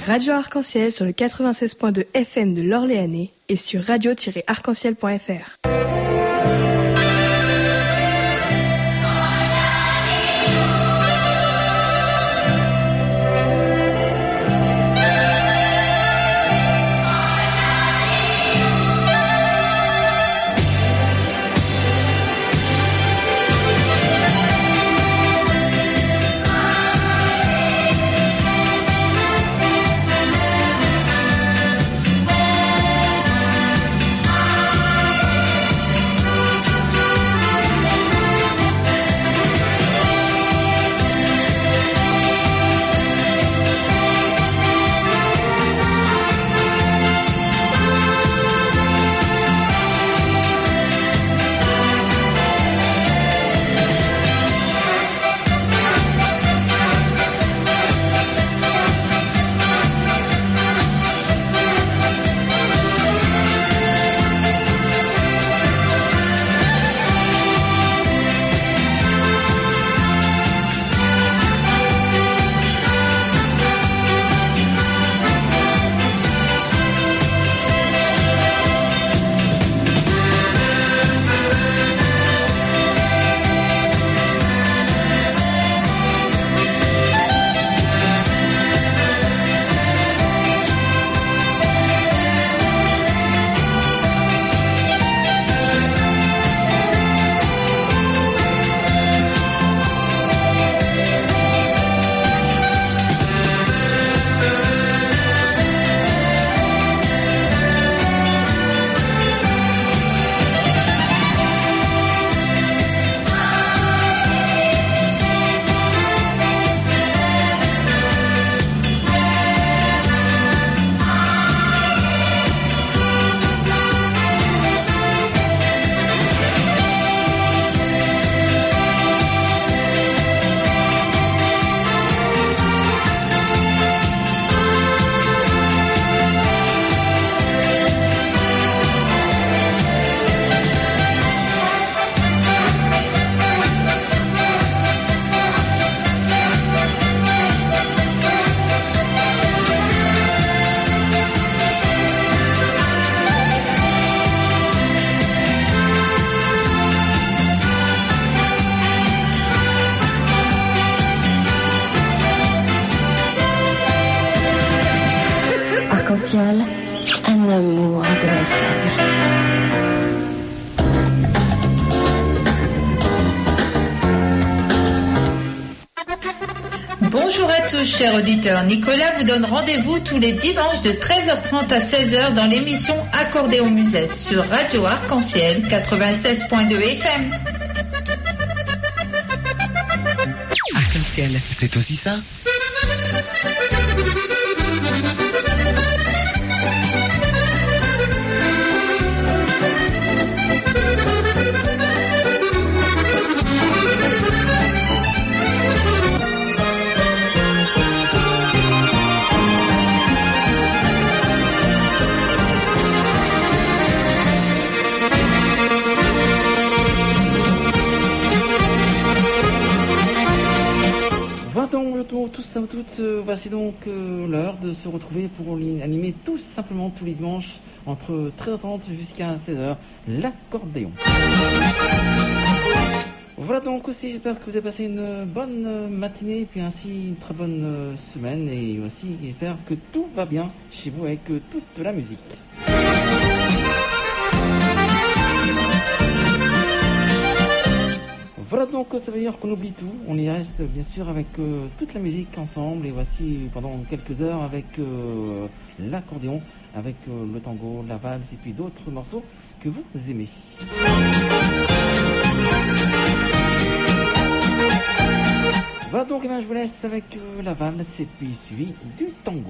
Radio Arc-en-Ciel sur le 96.2 FM de l'Orléanais et sur radio-arc-en-ciel.fr. Arc-en-Ciel, un amour de FM. Bonjour à tous, chers auditeurs. Nicolas vous donne rendez-vous tous les dimanches de 13h30 à 16h dans l'émission Accordéon Musette sur Radio Arc-en-Ciel 96.2 FM. Arc-en-Ciel, c'est aussi ça. Tous et toutes, voici donc l'heure de se retrouver pour animer tout simplement tous les dimanches entre 13h30 jusqu'à 16h l'accordéon. Voilà donc aussi, j'espère que vous avez passé une bonne matinée et puis ainsi une très bonne semaine et aussi j'espère que tout va bien chez vous avec toute la musique. Voilà donc, ça veut dire qu'on oublie tout, on y reste bien sûr avec toute la musique ensemble et voici pendant quelques heures avec l'accordéon, avec le tango, la valse et puis d'autres morceaux que vous aimez. Voilà donc, je vous laisse avec la valse et puis suivi du tango.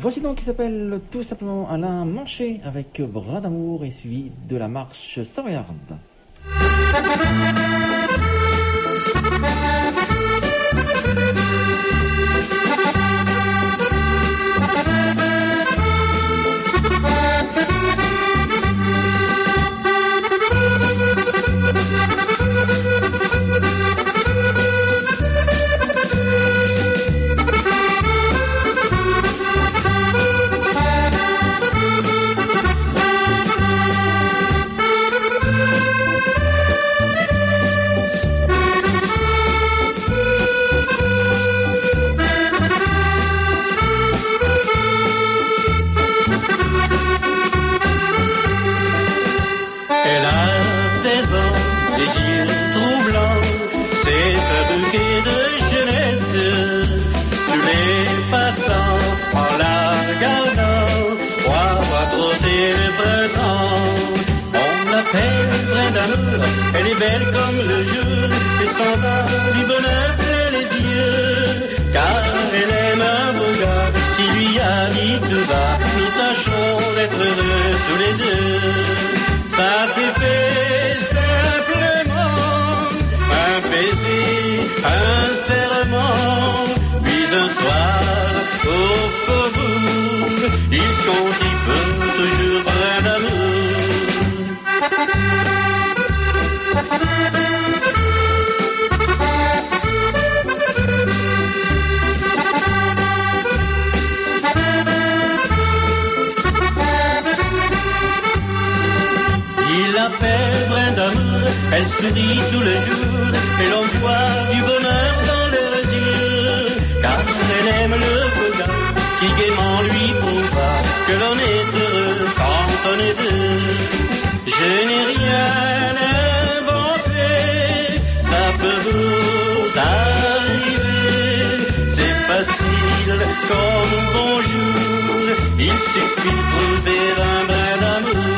Voici donc qui s'appelle tout simplement Alain Manché avec Bras d'amour et suivi de la marche savoyarde. Elle est belle comme le jour et s'en va du bonheur plein les yeux. Car elle aime un beau gars qui lui a dit tout bas, nous tâcherons d'être heureux tous les deux. Ça s'est fait simplement, un baiser, un serment. Puis un soir au faubourg, il compte, il peut toujours brin d'amour. Il l'appelle brin d'amour, elle sourit tout le jour, et l'on voit du bonheur dans leurs yeux. Car elle aime le beau gars, qui gaiement lui prouva que l'on est heureux quand on est deux. Je n'ai rien inventé, ça peut vous arriver. C'est facile comme bonjour, il suffit de trouver un brin d'amour.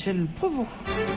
Michel Prévost.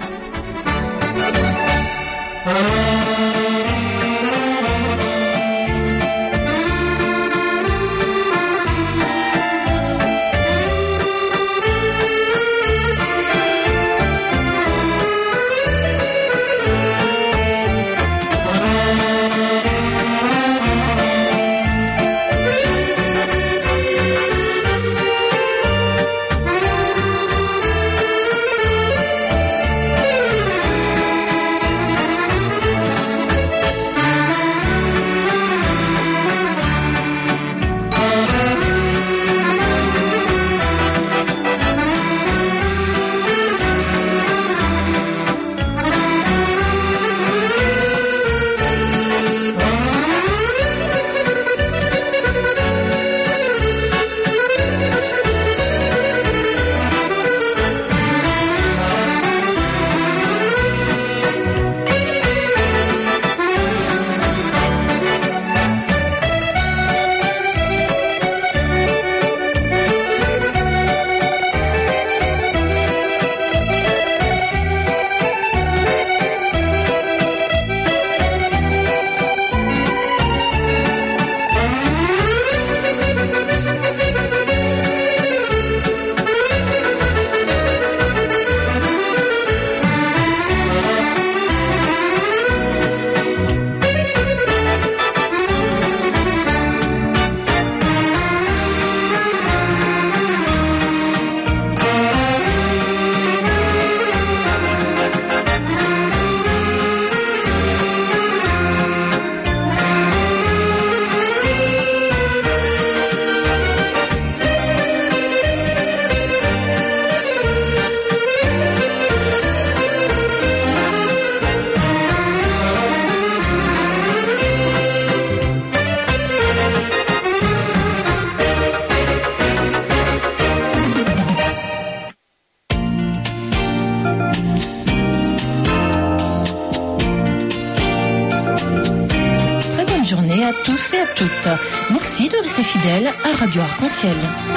à tous et à toutes. Merci de rester fidèles à Radio Arc-en-Ciel.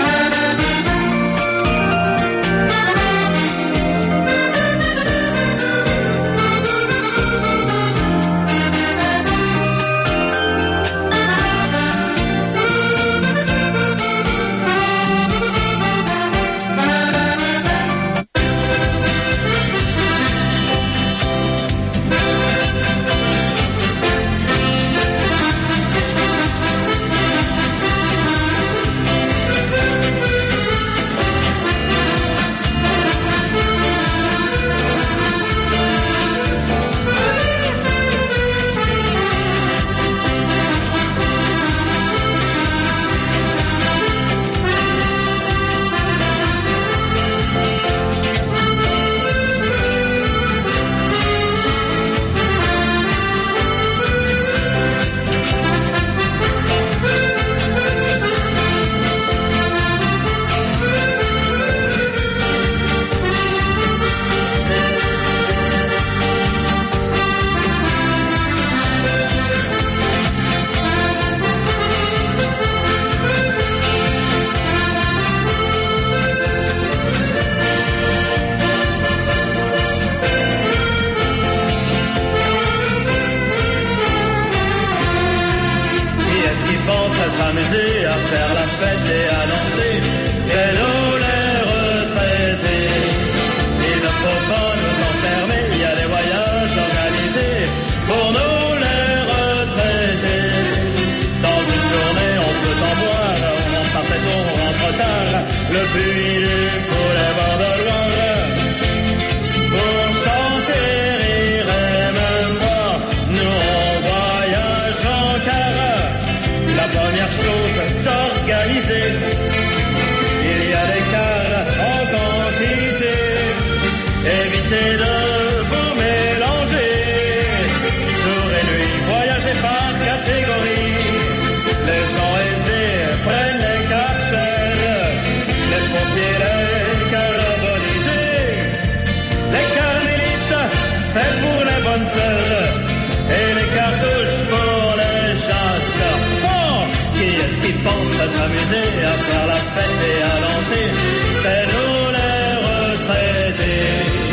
S'amuser, à faire la fête et à danser, c'est nous les retraités.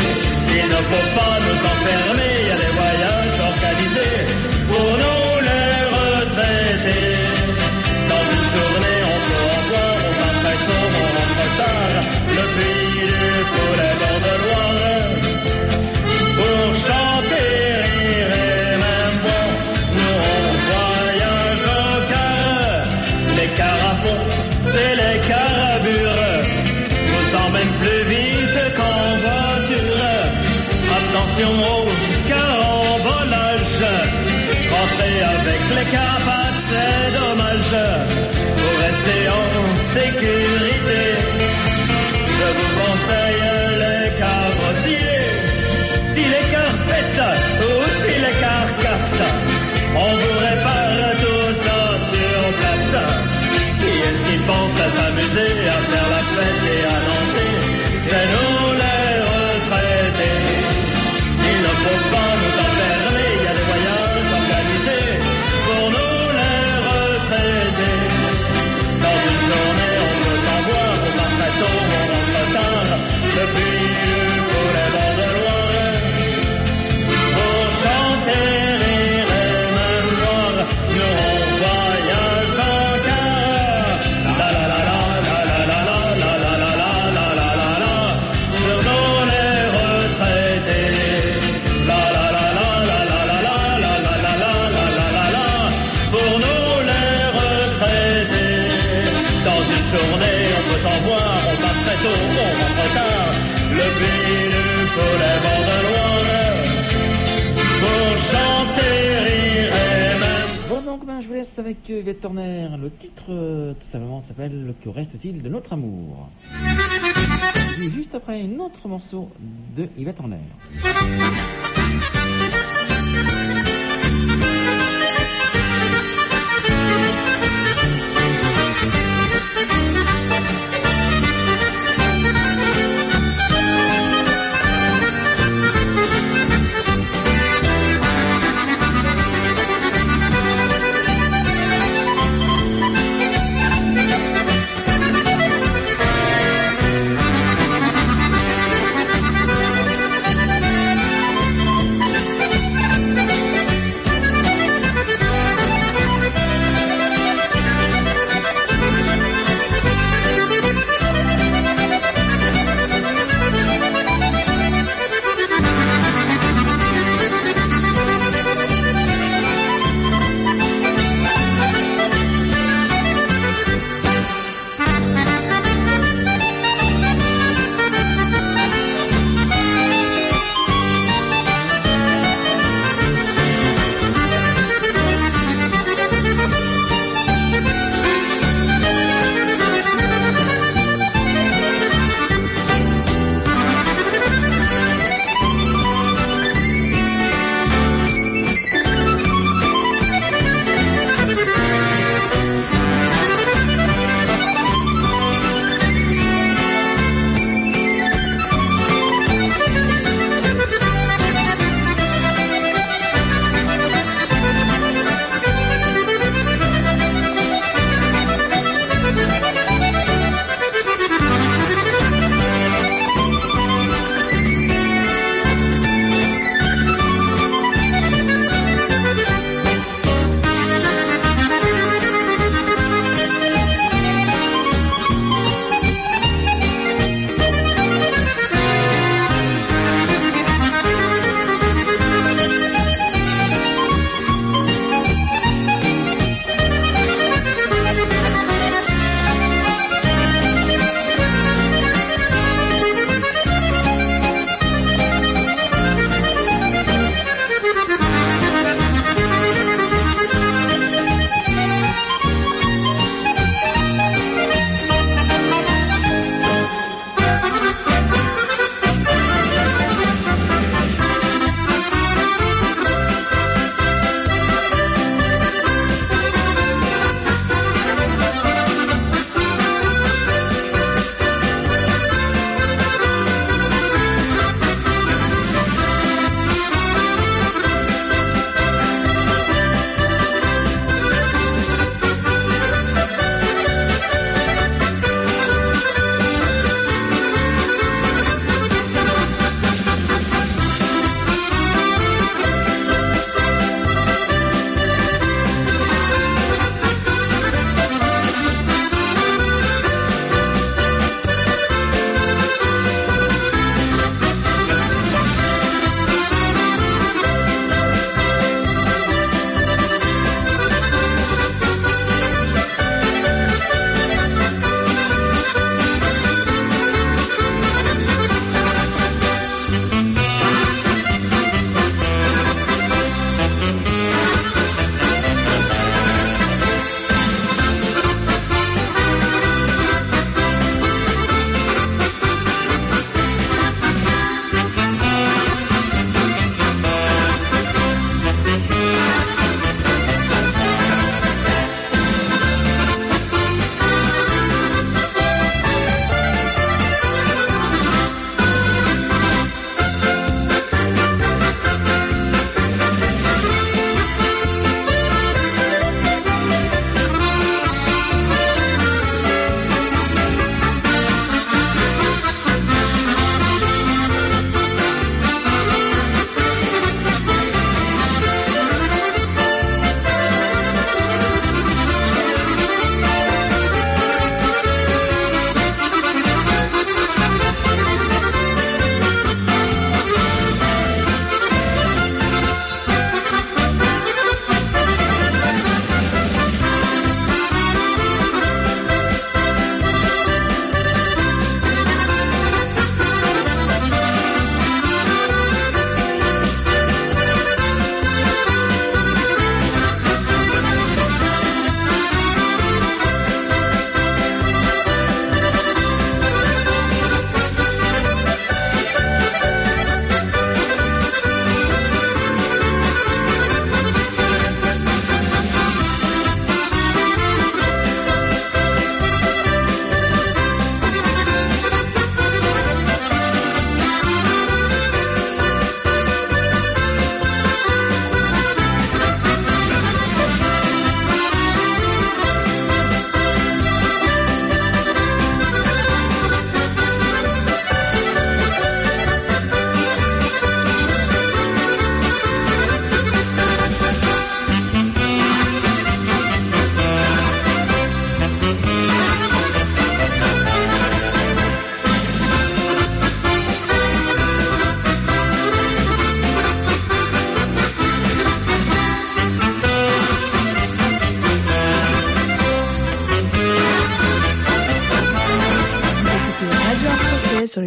ne faut pas nous enfermer, il y a des voyages organisés pour nous les retraités. Dans une journée on peut en voir, on va très tôt, on rentre tard, le pays du poulet bord de Loire. Pour chanter, rire et même boire, nous on voyage au car. Les cars à fond, c'est les carburants, nous emmènent plus vite qu'en voiture. Attention au carambolage, rentrez avec les capaces, c'est dommage. Pour rester en sécurité, je vous conseille les carrossiers. Si les cars pètent ou si les cars cassent, on vous répare tout ça sur place. Qui est-ce qui pense à s'amuser, à faire la fête et à danser? C'est nous les retraités. Il ne faut pas nous enfermer, il y a des voyages organisés pour nous les retraités. Dans une journée on peut en voir, on va très tôt, on rentre tard, depuis pour les bords de Loire. Pour chanter, rire et même boire, nous on voyage en car. La la la la la la la la la la la la la la la, sur nous les retraités. La la la la la la la la la la la la la la la, pour nous les retraités. Dans une journée on peut en voir, on va très tôt, on rentre tard, le pays du poulet bord de Loire. Pour chanter, rire et même. Bon, donc je vous laisse avec Yvette Horner. Le titre, tout simplement, s'appelle Que reste-t-il de notre amour? Puis juste après, un autre morceau de Yvette Horner.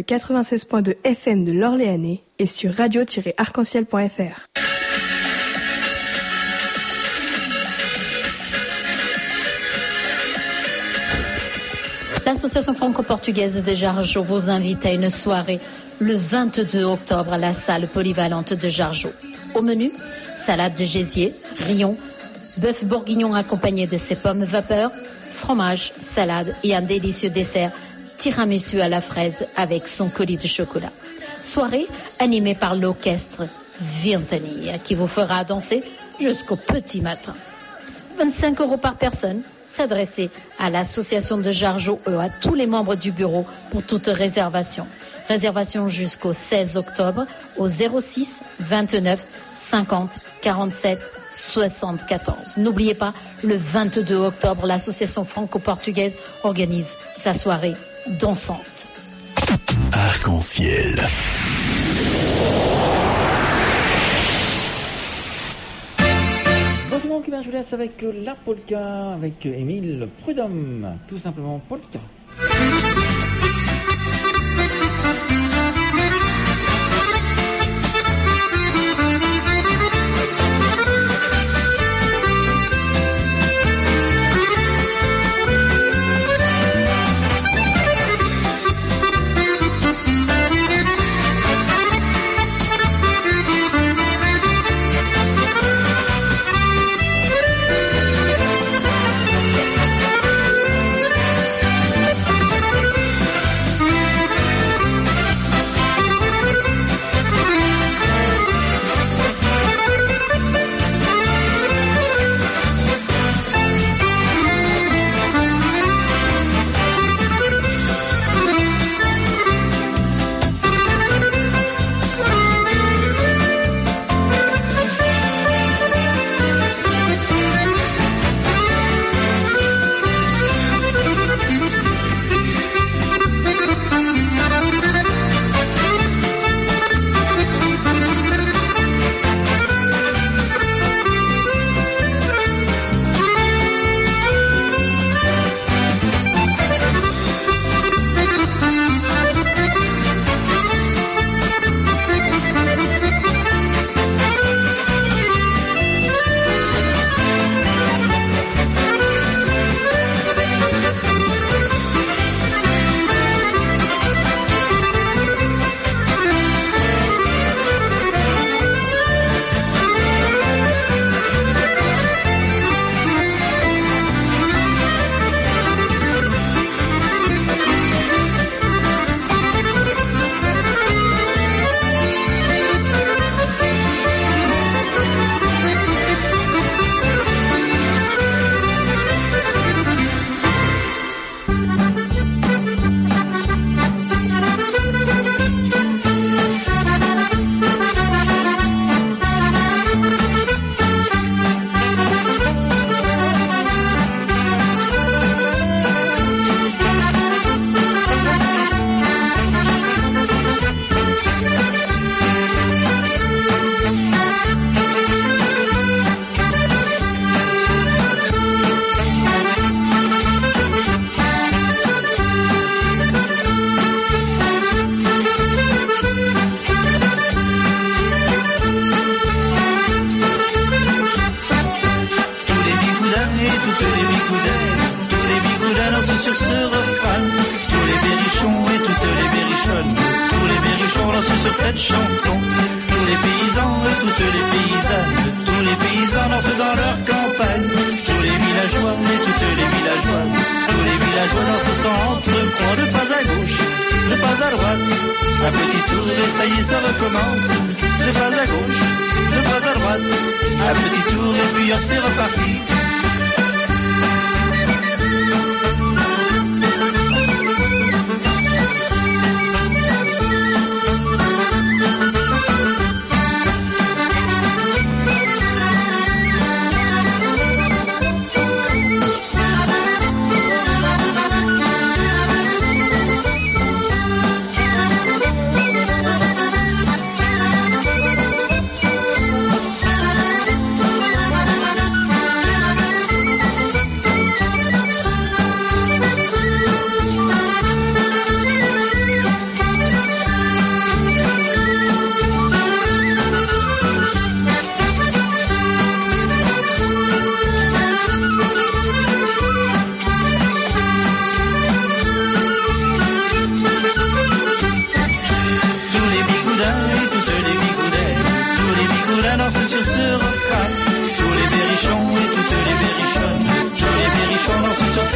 96.2 FM de l'Orléanais et sur radio-arc-en-ciel.fr. L'association franco-portugaise de Jargeau vous invite à une soirée le 22 octobre à la salle polyvalente de Jargeau. Au menu, salade de gésier, rillons, bœuf bourguignon accompagné de ses pommes vapeur, fromage, salade et un délicieux dessert tiramisu à la fraise avec son coulis de chocolat. Soirée animée par l'orchestre Ventania qui vous fera danser jusqu'au petit matin. 25 € par personne. S'adresser à l'association de Jargeau et à tous les membres du bureau pour toute réservation. Réservation jusqu'au 16 octobre au 06 29 50 47 74. N'oubliez pas, le 22 octobre, l'association franco-portugaise organise sa soirée dansante. Arc-en-ciel. Bonjour, je vous laisse avec la polka, avec Émile Prudhomme, tout simplement polka.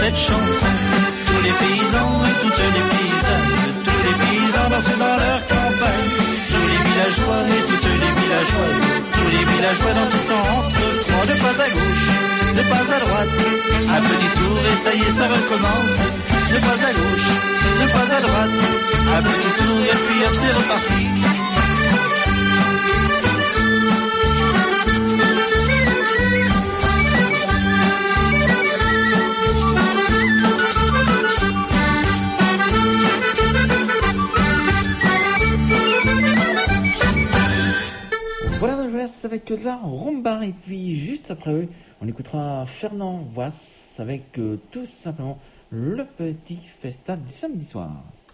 cette chanson. Tous les paysans et toutes les paysannes, tous les paysans dansent dans leur campagne. Tous les villageois et toutes les villageoises, tous les villageois dansent sans entre-trois. De pas à gauche, de pas à droite, un petit tour et ça y est, ça recommence. De pas à gauche, de pas à droite, un petit tour et puis hop, c'est reparti. Voilà, je reste avec la rumba et puis juste après eux, on écoutera Fernand Voisse avec tout simplement le petit festin du samedi soir.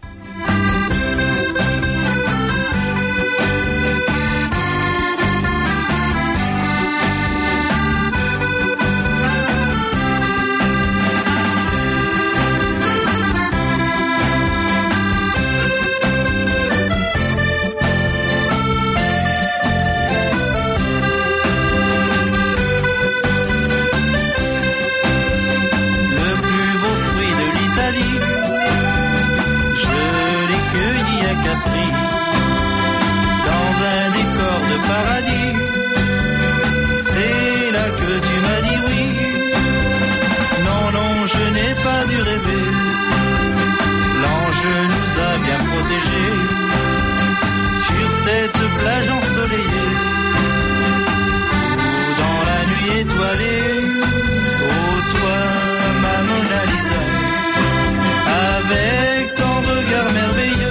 Dans un décor de paradis, c'est là que tu m'as dit oui. Non, non, je n'ai pas dû rêver. L'ange nous a bien protégés sur cette plage ensoleillée, où dans la nuit étoilée, oh toi, ma Mona Lisa, avec ton regard merveilleux,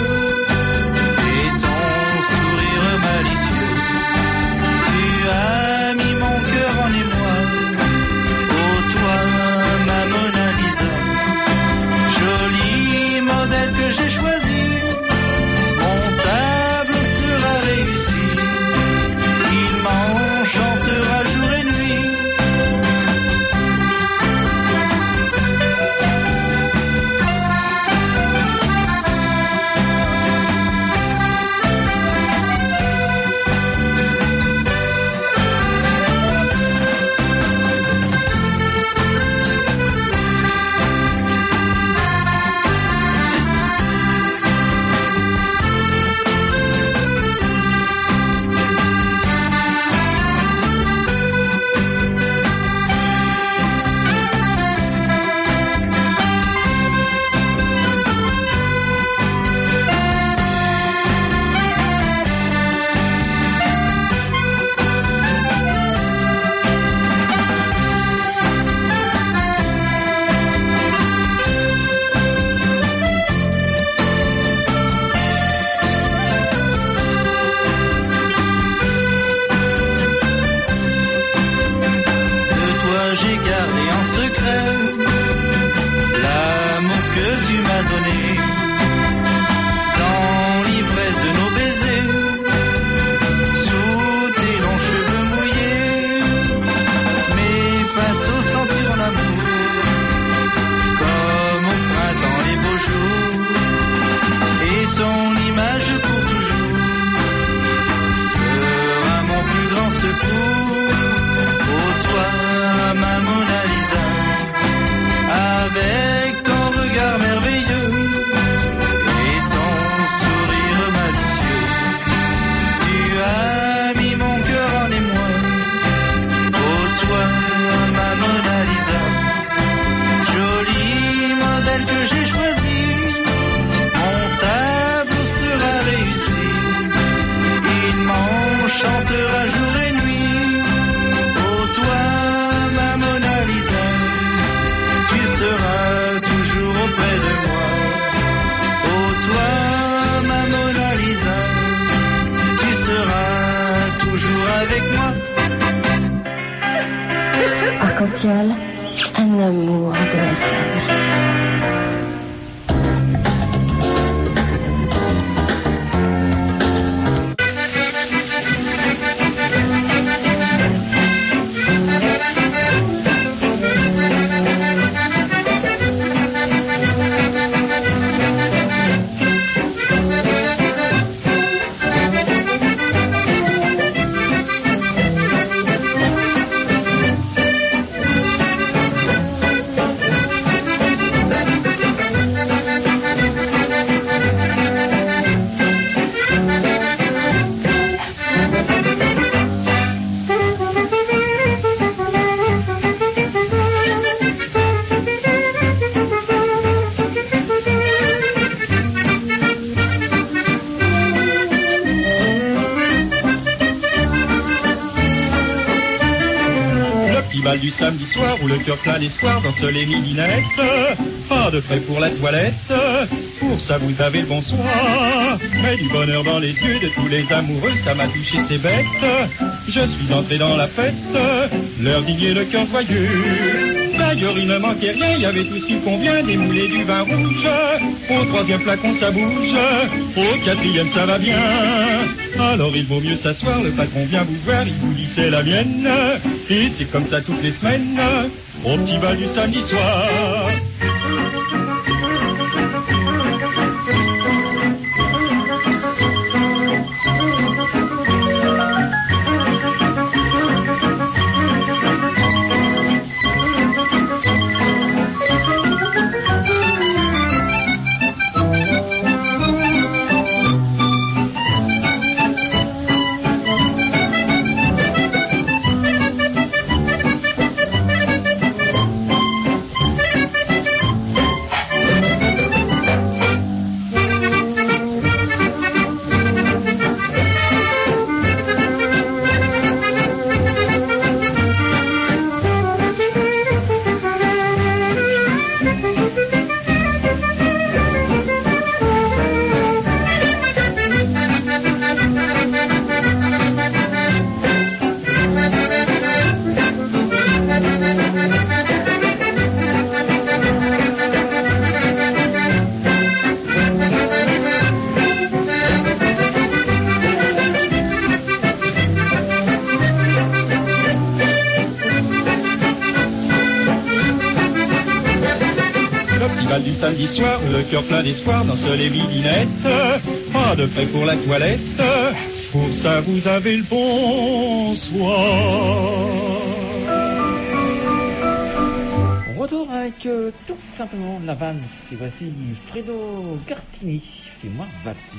tu as mis mon cœur en émoi. Oh toi, ma Mona Lisa, joli modèle que j'ai choisi. Mon tableau sera réussi, il m'enchantera jour et nuit. Arc-en-ciel, un amour de FM. bal du samedi soir où le cœur plein d'espoir danse les midinettes. Pas de frais pour la toilette, pour ça vous avez le bonsoir. Mais du bonheur dans les yeux de tous les amoureux, ça m'a touché, c'est bête. Je suis entré dans la fête, l'heure digner le cœur joyeux. D'ailleurs il ne manquait rien, il y avait tout ce qu'il convient, des moulets, du vin rouge. Au troisième flacon ça bouge, au quatrième ça va bien. Alors il vaut mieux s'asseoir, le patron vient vous voir, il vous dit c'est la mienne. Et c'est comme ça toutes les semaines, au petit bal du samedi soir. Du samedi soir, le cœur plein d'espoir danse les midinettes. Pas de frais pour la toilette, pour ça vous avez le bonsoir. Retour avec tout simplement la valse. Et voici Fredo Gartini, fais-moi valser.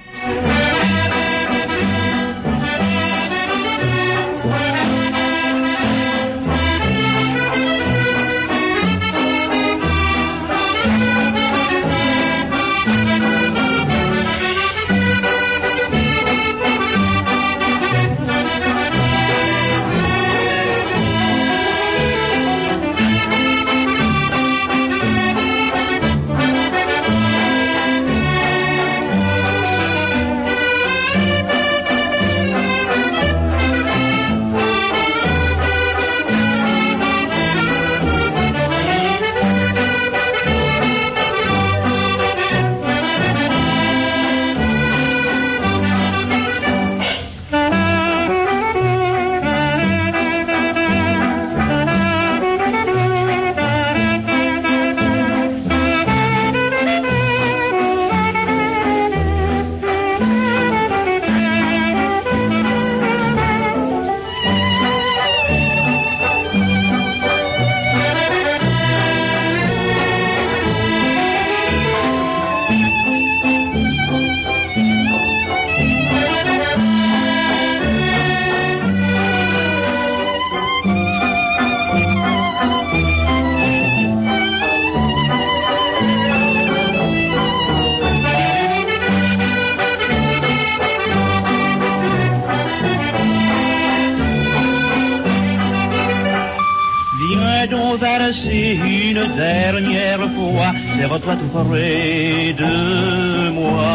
Une dernière fois, serre-toi tout près de moi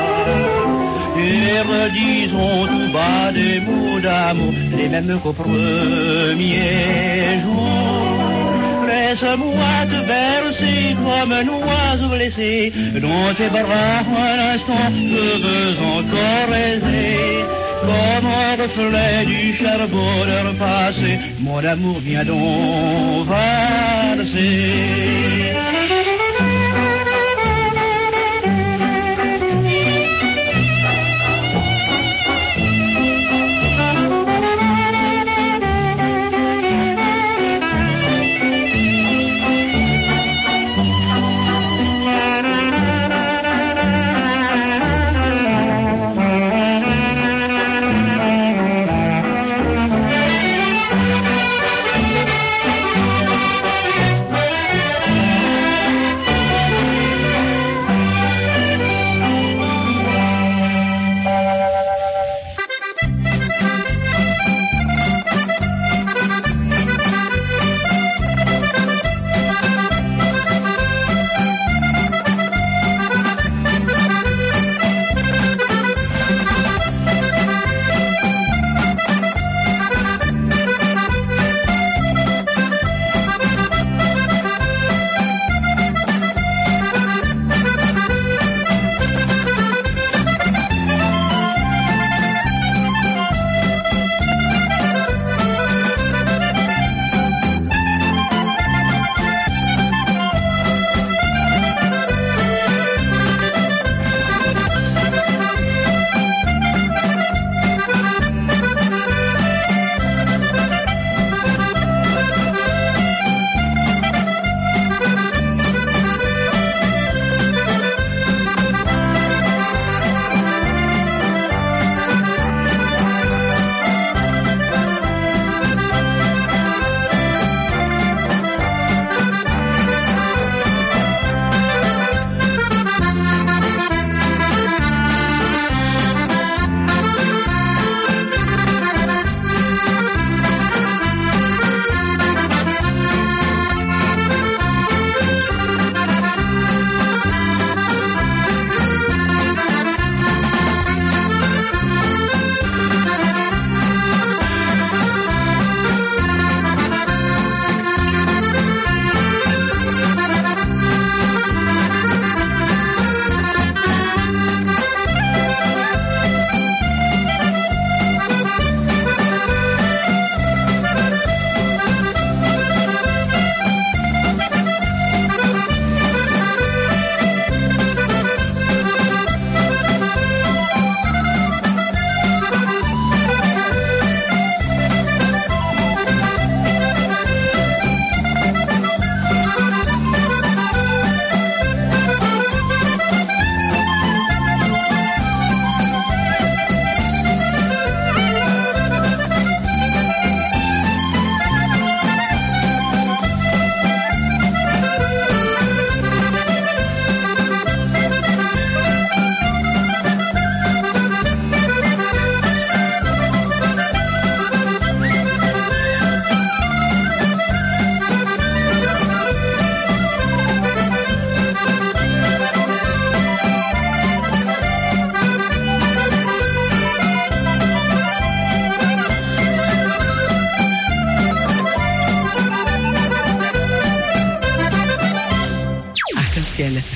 et redisons tout bas des mots d'amour, les mêmes qu'au premier jour. Laisse-moi te bercer comme un oiseau blessé, dans tes bras un instant je veux encore rêver. Comme un reflet du charbonneur passé, mon amour vient donc valser.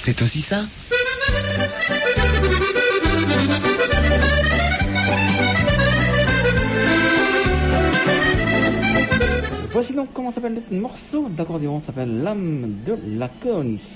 c'est aussi ça. Voici donc comment s'appelle le morceau d'accordéon, s'appelle L'âme de l'accordéoniste.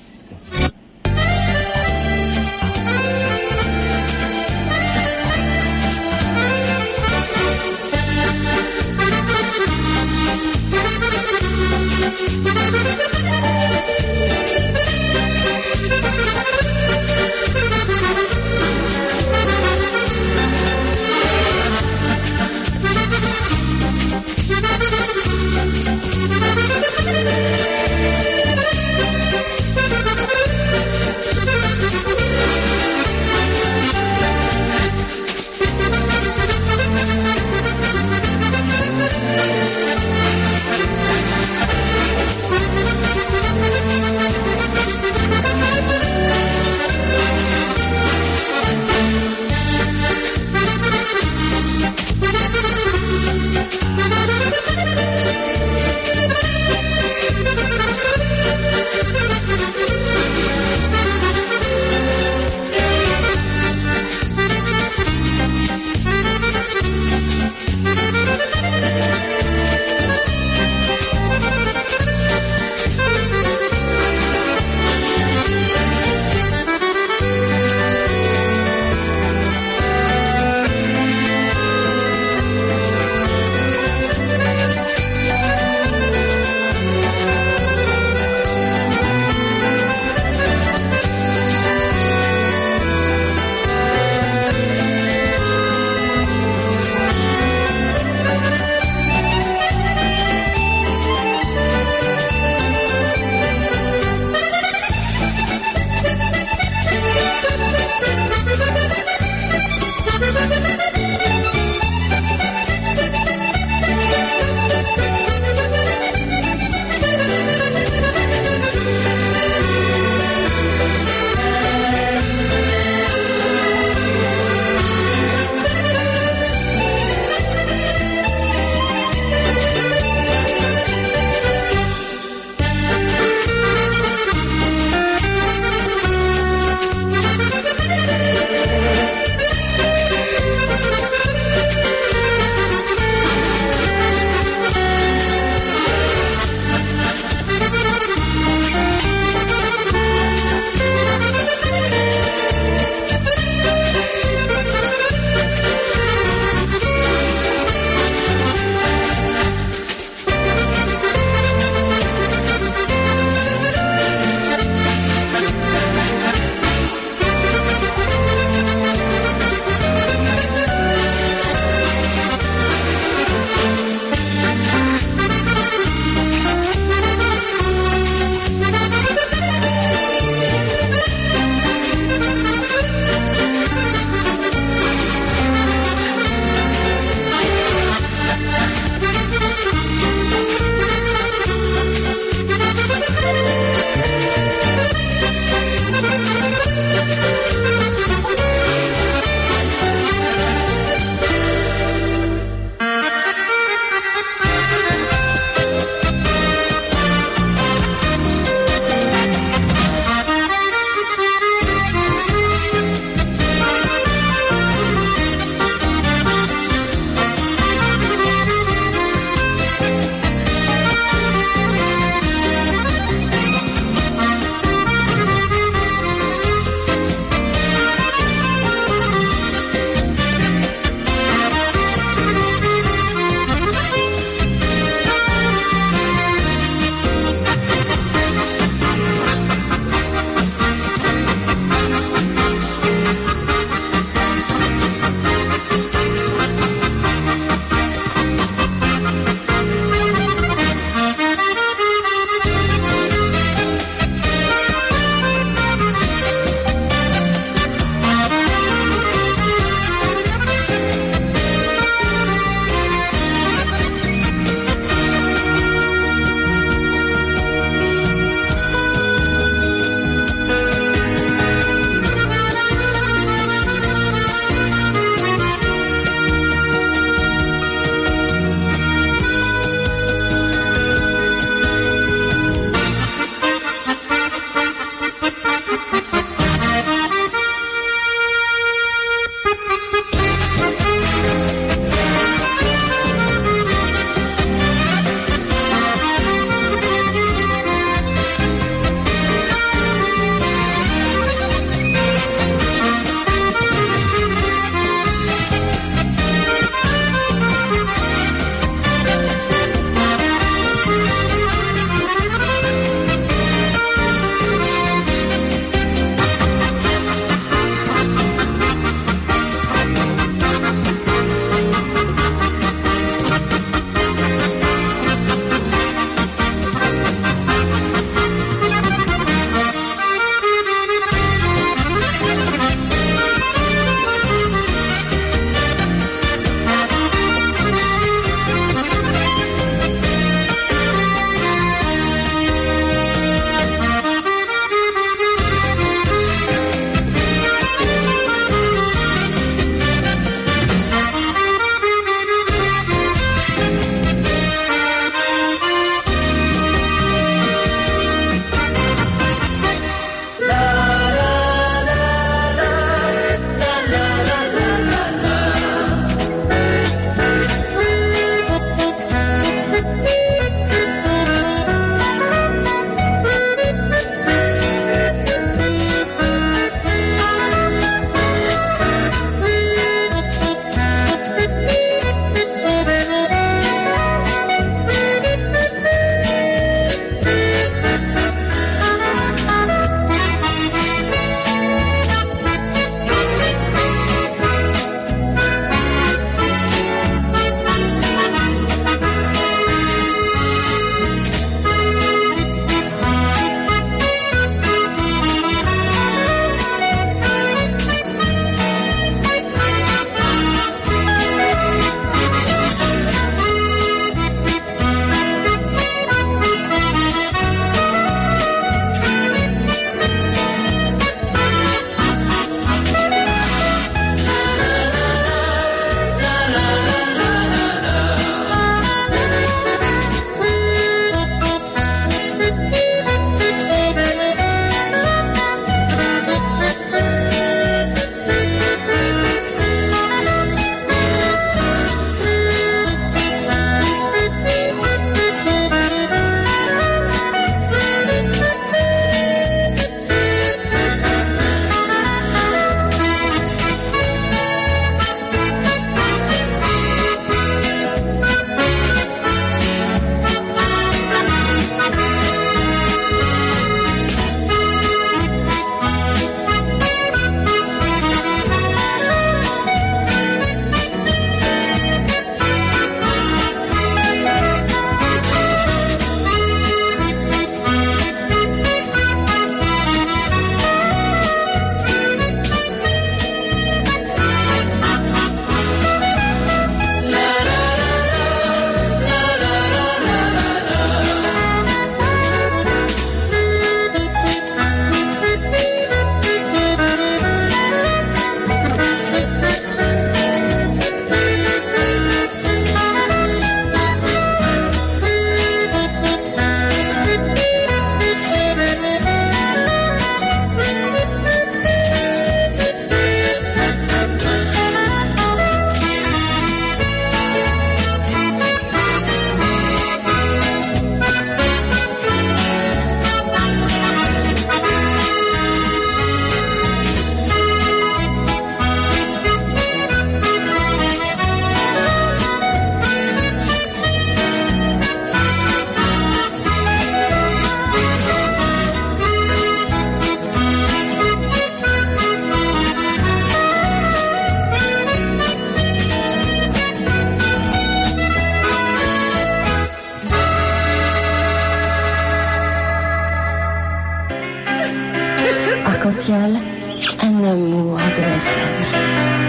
Arc-en-ciel, un amour de FM.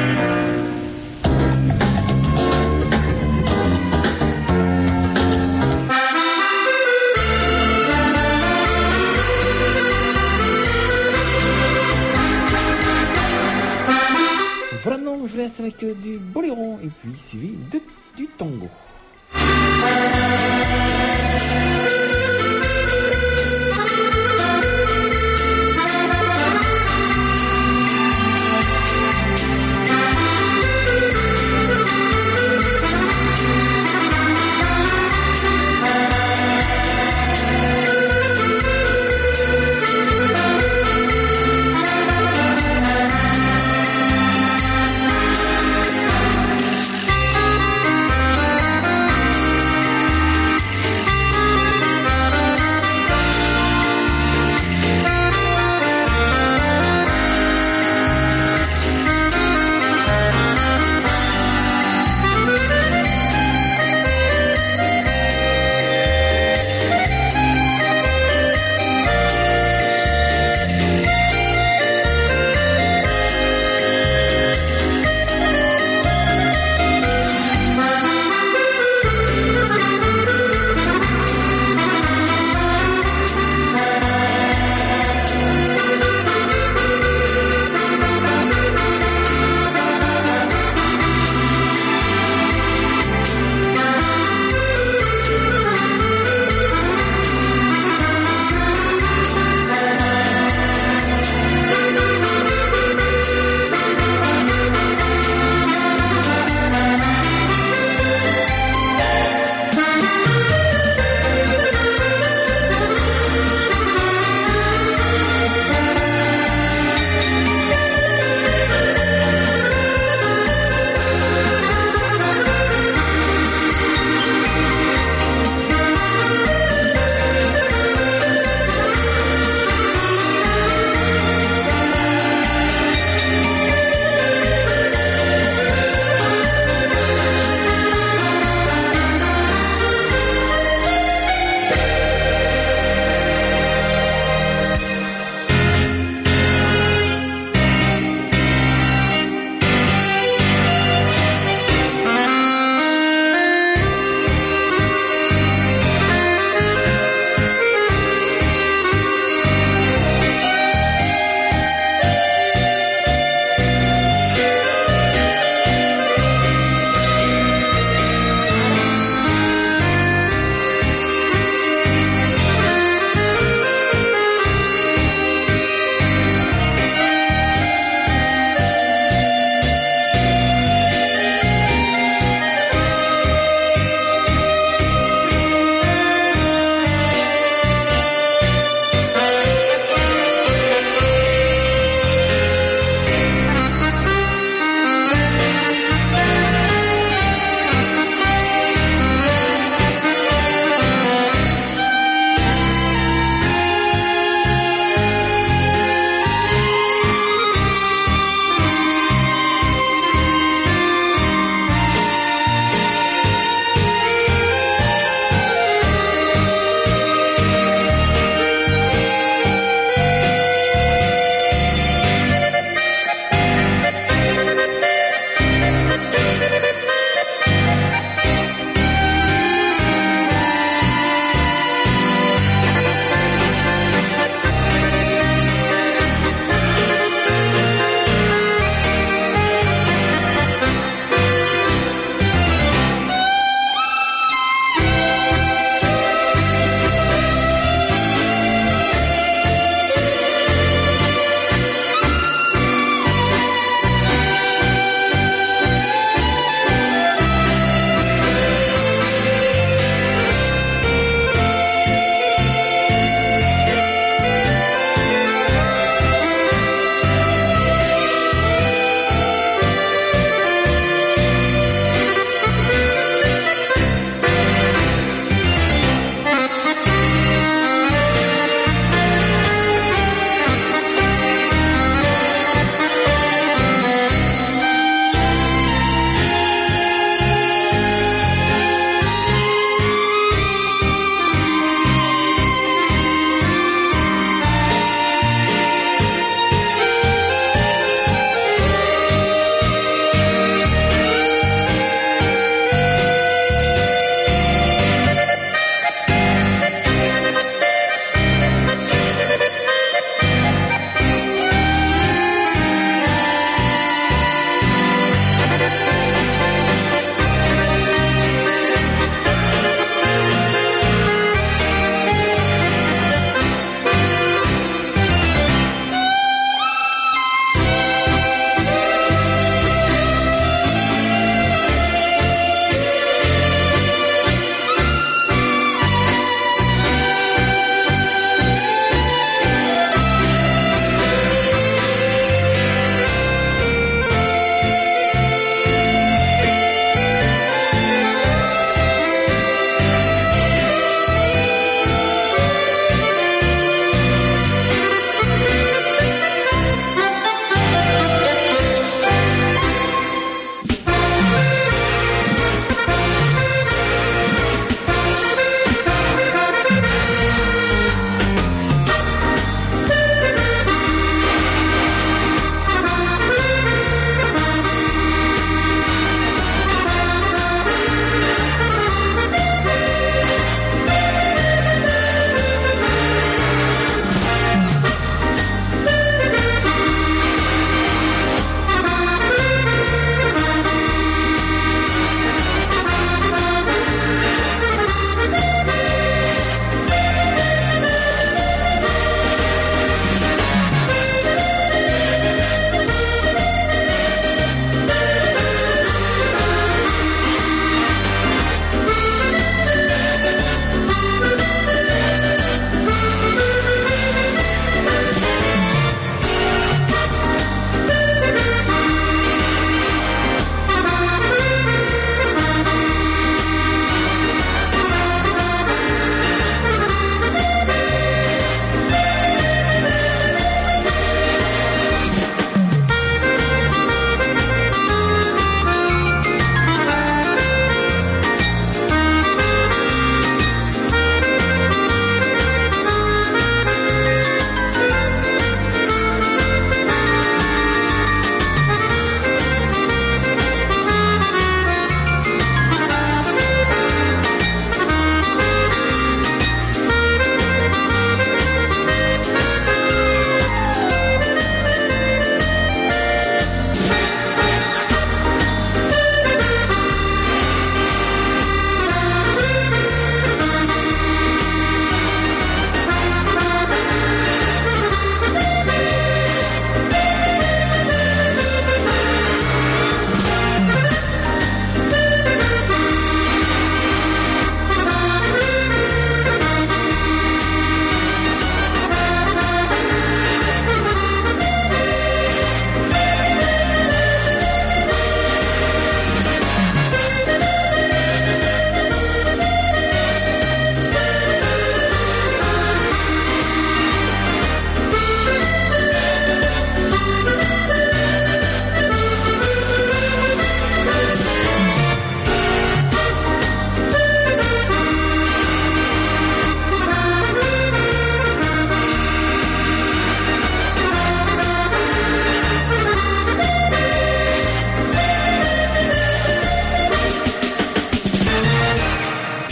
Vraiment, je vous laisse avec du boléro et puis suivi du tango.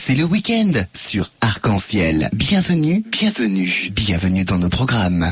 c'est le week-end sur Arc-en-Ciel. Bienvenue, bienvenue, bienvenue dans nos programmes.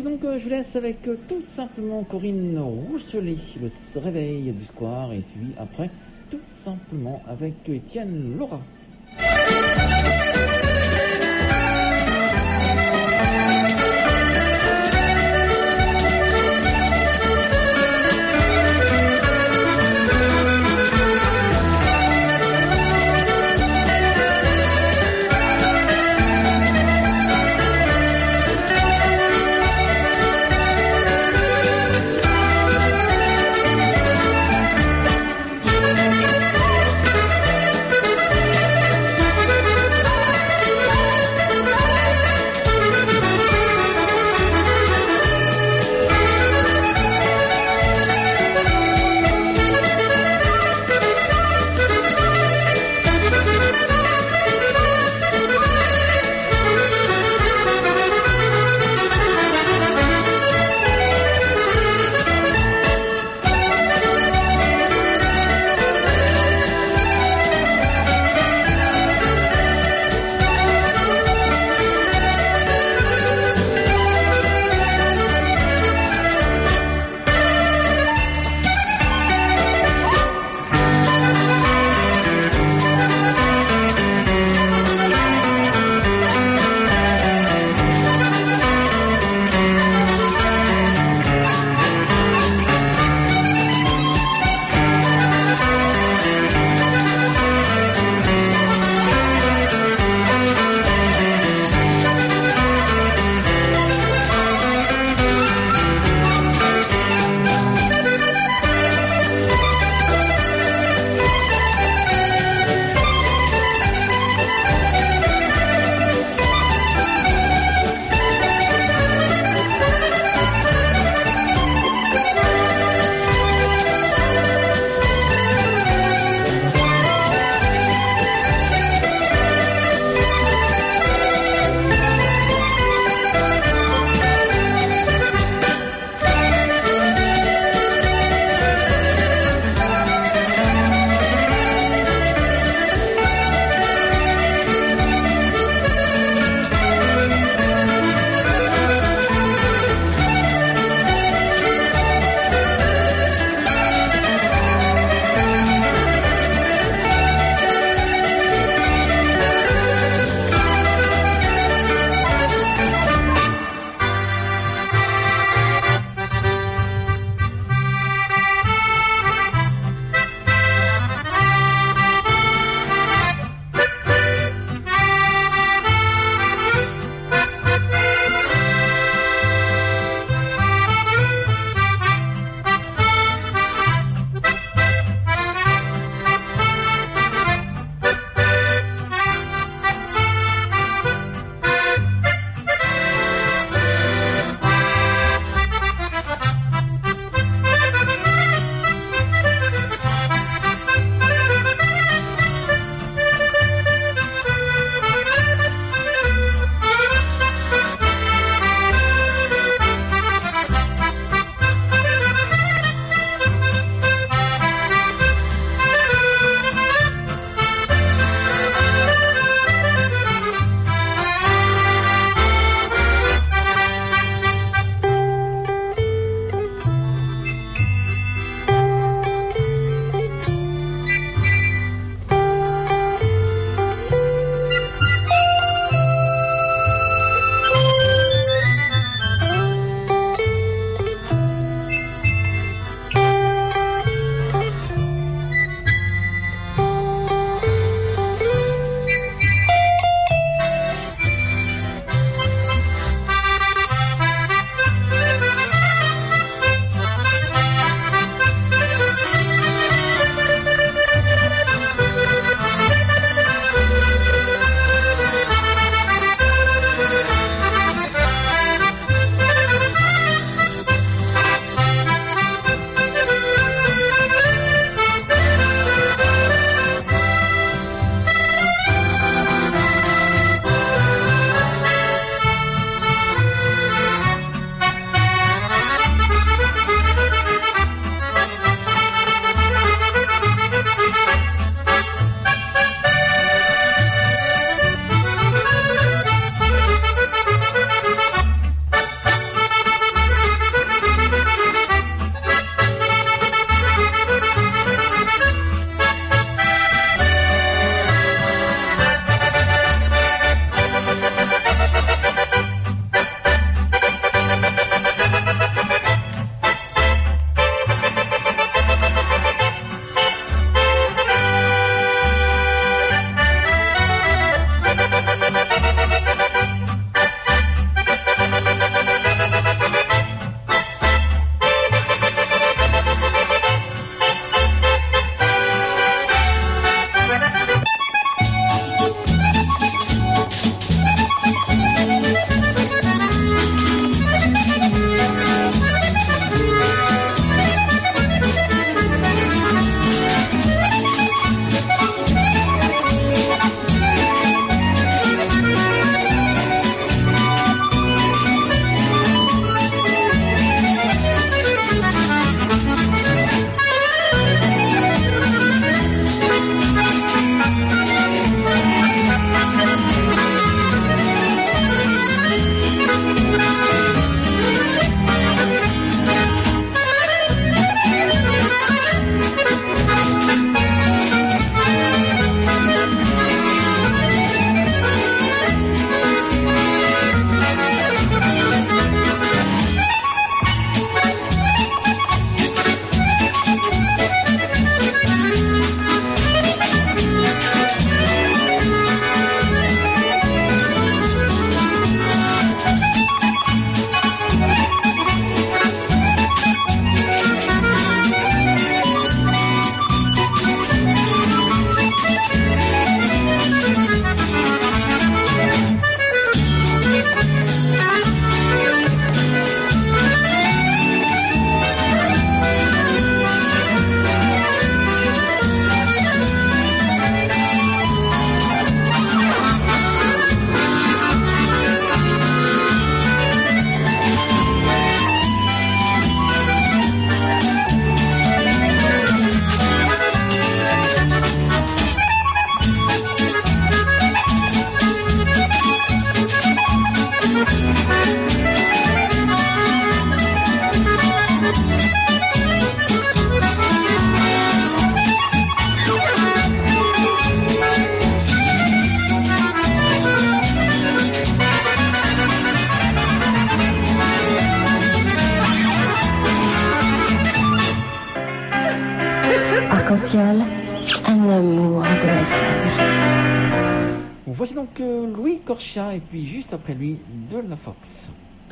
voici donc, je vous laisse avec tout simplement Corinne Rousselet, le réveil du square, et suivi après tout simplement avec Étienne Laura. Arc-en-Ciel, un amour de FM. Voici donc Louis Corchia et puis juste après lui de la Fox.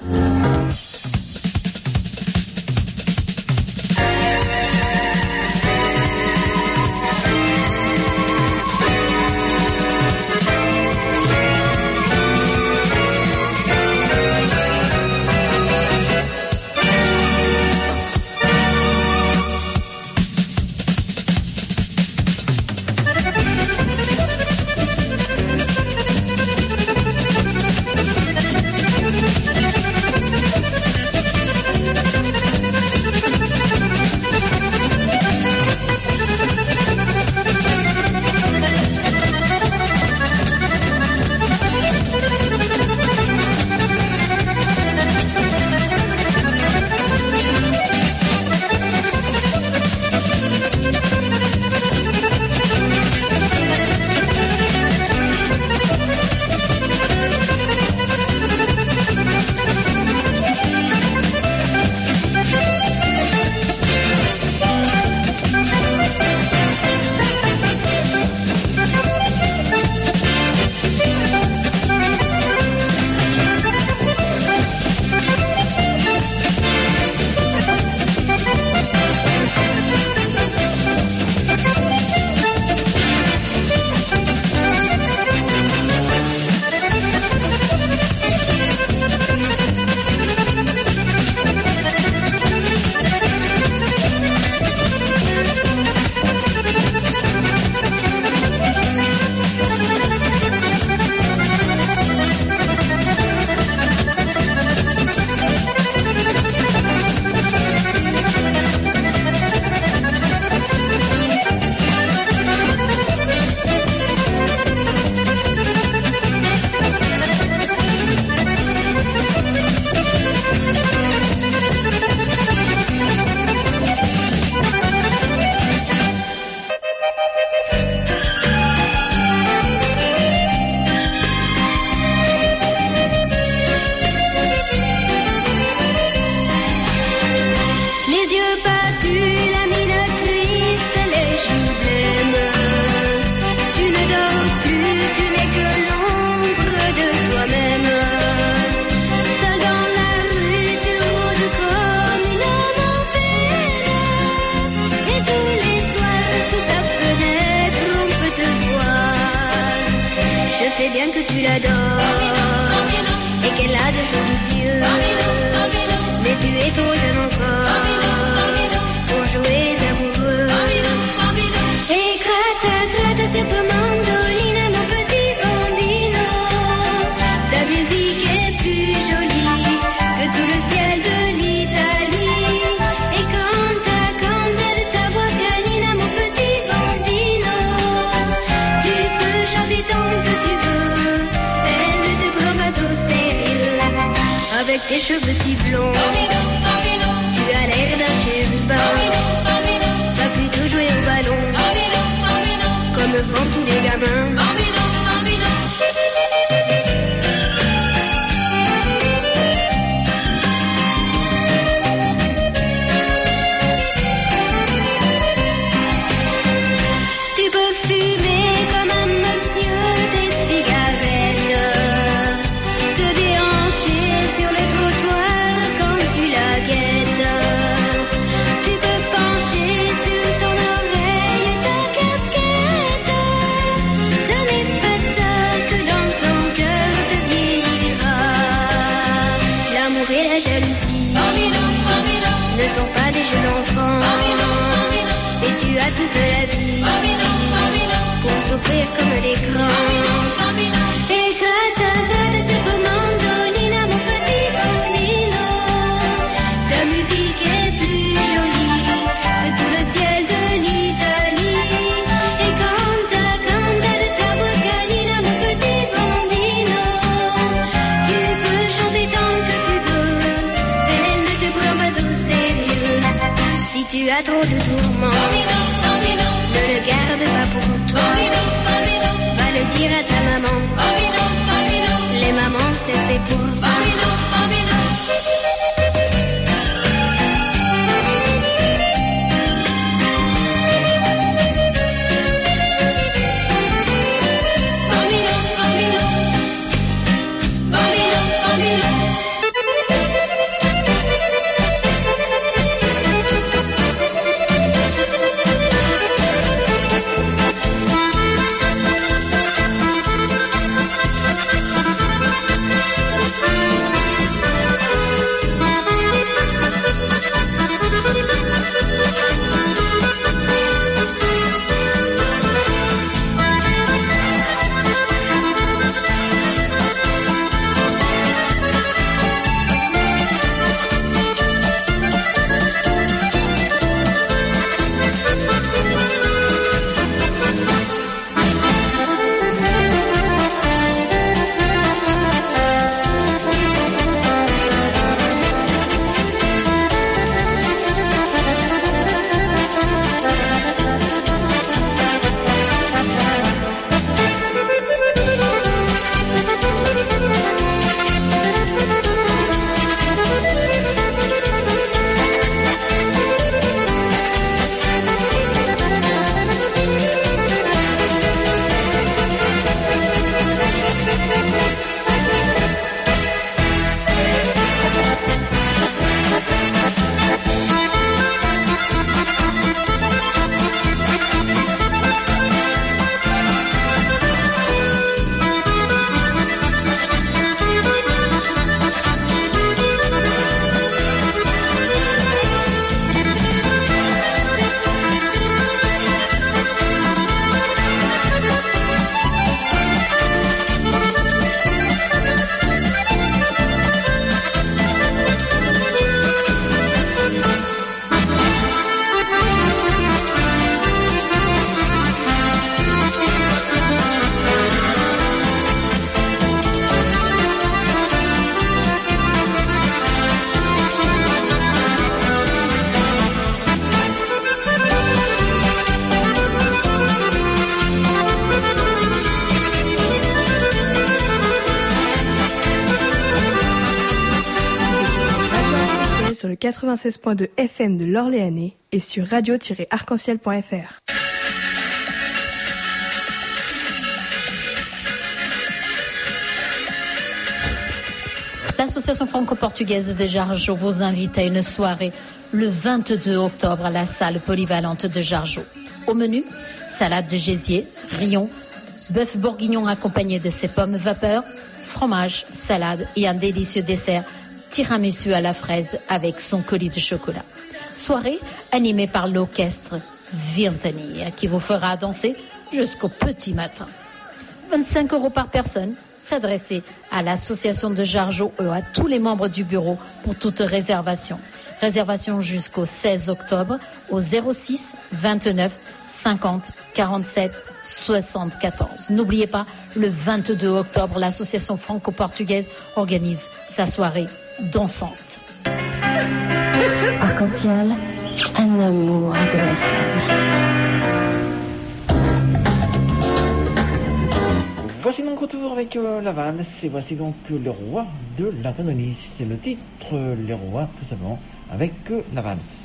Tes cheveux si blonds, tu as l'air d'un chérubin. Va plutôt jouer au ballon, comme font tous les gamins. Tu peux fumer comme un monsieur des cigarettes, te déhancher sur le trottoir quand tu la guettes. Tu peux pencher sur ton oreille ta casquette. Ce n'est pas ça que dans son cœur te vieillira. L'amour et la jalousie ne sont pas des jeux d'enfants. Et tu as toute la vie pour souffrir comme des grands. Et gratte sur ton mandoline à mon petit bambino. Ta musique est plus jolie que tout le ciel de l'Italie. Et canta de ta voix câline à mon petit bambino. Tu peux chanter tant que tu veux, elle ne te prend pas au sérieux. Si tu as trop de tourments, ne le garde pas pour toi. Va le dire à ta maman. Les mamans, c'est fait pour ça. le 96.2 FM de l'Orléanais et sur radio-arc-en-ciel.fr. L'association franco-portugaise de Jargeau vous invite à une soirée le 22 octobre à la salle polyvalente de Jargeau. Au menu, salade de gésier, rillons, bœuf bourguignon accompagné de ses pommes vapeur, fromage, salade et un délicieux dessert tiramisu à la fraise avec son colis de chocolat. Soirée animée par l'orchestre Vintania qui vous fera danser jusqu'au petit matin. 25 € par personne. S'adresser à l'association de Jargeau et à tous les membres du bureau pour toute réservation. Réservation jusqu'au 16 octobre au 06 29 50 47 74. N'oubliez pas, le 22 octobre, l'association franco-portugaise organise sa soirée dansante. Arc-en-ciel, un amour de FM. Voici donc retour avec la valse, et voici donc le roi de la canonie. C'est le titre, le roi tout simplement, avec la valse.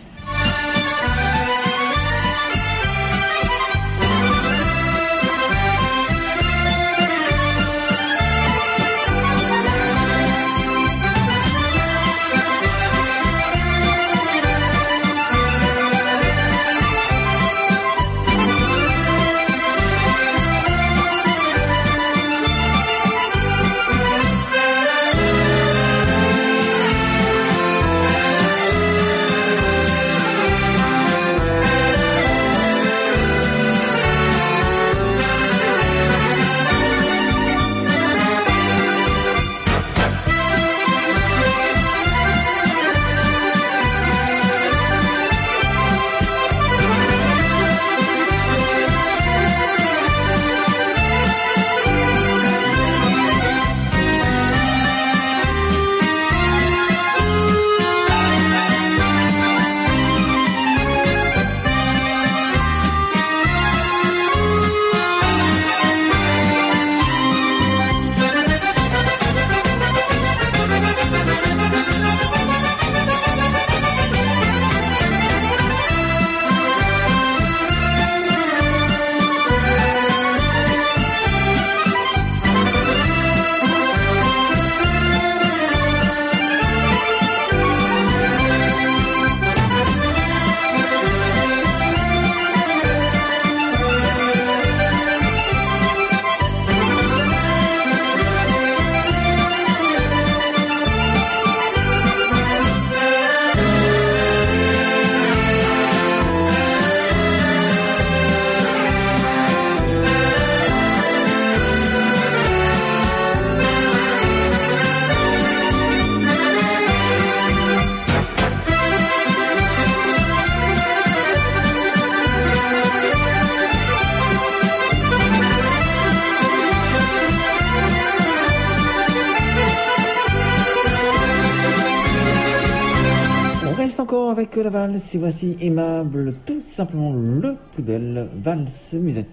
Avec la valse, et voici Aimable, tout simplement le plus belle valse musette.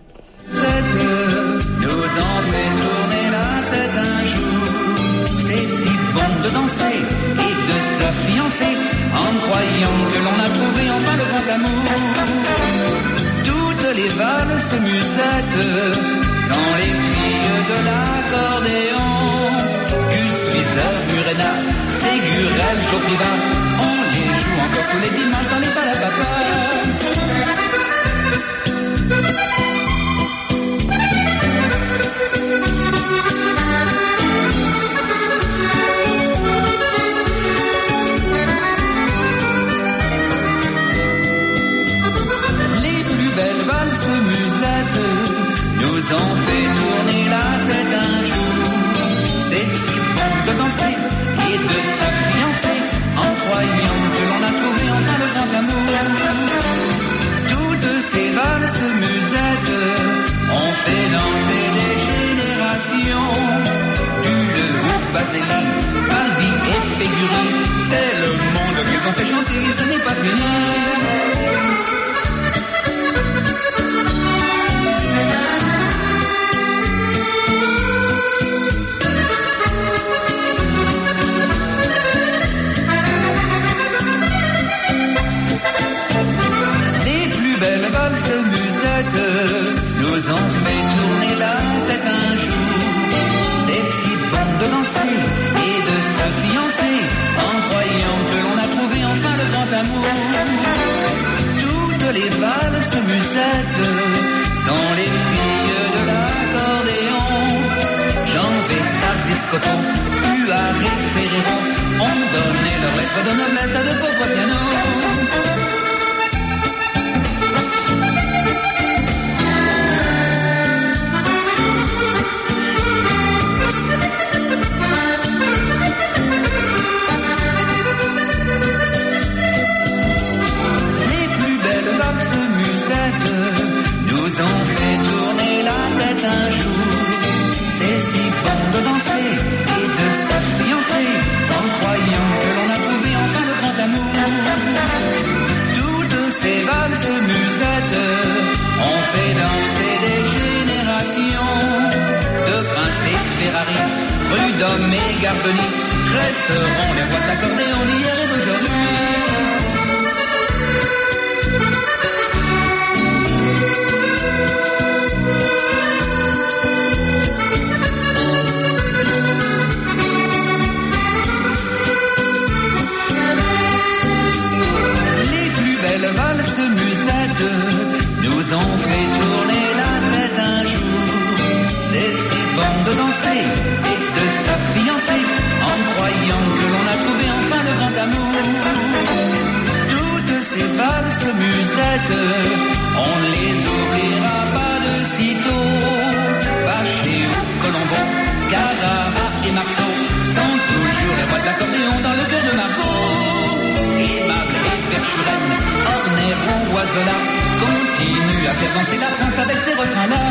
Nous en fait tourner la tête un jour. C'est si bon de danser et de se fiancer en croyant que l'on a trouvé enfin le grand amour. Toutes les valses musettes sont les filles de l'accordéon. Gus, Viseur, Murena, Ségurel, Jopriva. Encore tous les dimanches dans les palapapas. Les plus belles valses musettes nous ont fait tourner la tête un jour. C'est si bon de danser et de se fiancer en croyant que l'on a trouvé enfin le grand amour. Toutes ces valses musettes ont fait danser des générations. Du Lehoux, Basélie, Balbi et Pégurie, c'est le monde qu'ils ont fait chanter, ce n'est pas fini. valses musettes nous ont fait tourner la tête un jour. C'est si bon de danser et de se fiancer en croyant que l'on a trouvé enfin le grand amour. Toutes les valses musettes sont les filles de l'accordéon. Jean Bessart, Biscotto, Huard et Ferrero ont donné leurs lettres de noblesse à de pauvres pianos. Nous ont fait tourner la tête un jour. C'est si bon de danser et de se fiancer en croyant que l'on a trouvé enfin le grand amour. Toutes ces valses musettes ont fait danser des générations. De Prince et Ferrari, Prud'homme et Gardoni resteront les rois d'accordéon d'hier et d'aujourd'hui. Les valses musettes nous ont fait tourner la tête un jour. C'est si bon de danser et de se fiancer en croyant que l'on a trouvé enfin le grand amour. Toutes ces valses musettes, on ne les oubliera pas de sitôt. Vacher ou Colombo, Carrara et Marceau sont toujours les rois de l'accordéon dans le cœur de Margot. Aimable et Verschuren, Horner ou Oiseau-là continue à faire danser la France avec ses refrains-là.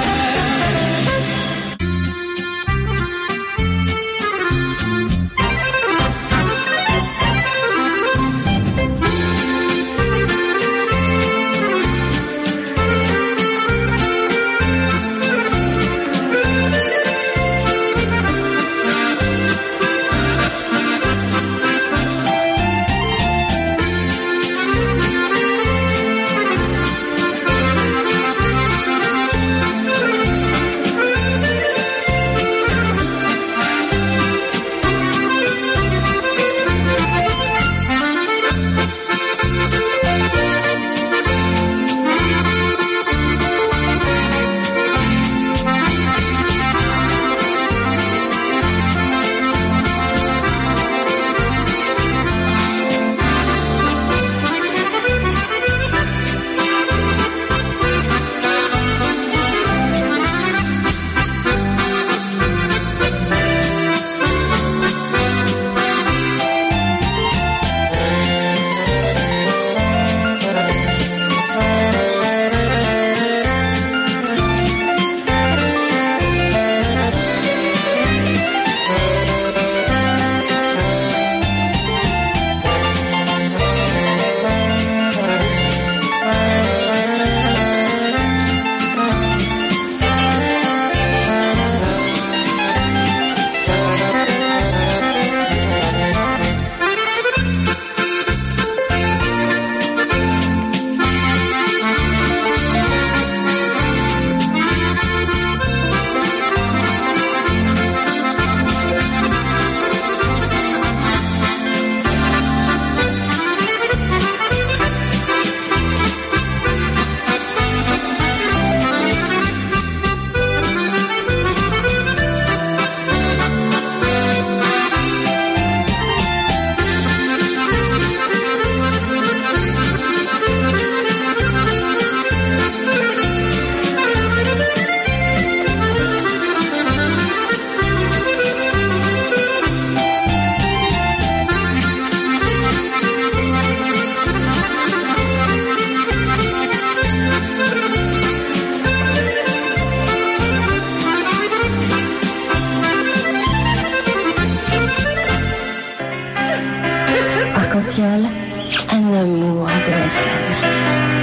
Arc-en-ciel, un amour de FM.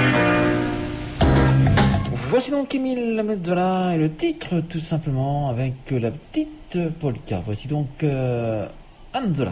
Voici donc Émile Mezzola et le titre tout simplement avec la petite polka. Voici donc Anzola.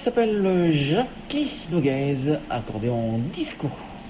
s'appelle Jackie Noguez, accordéon disco.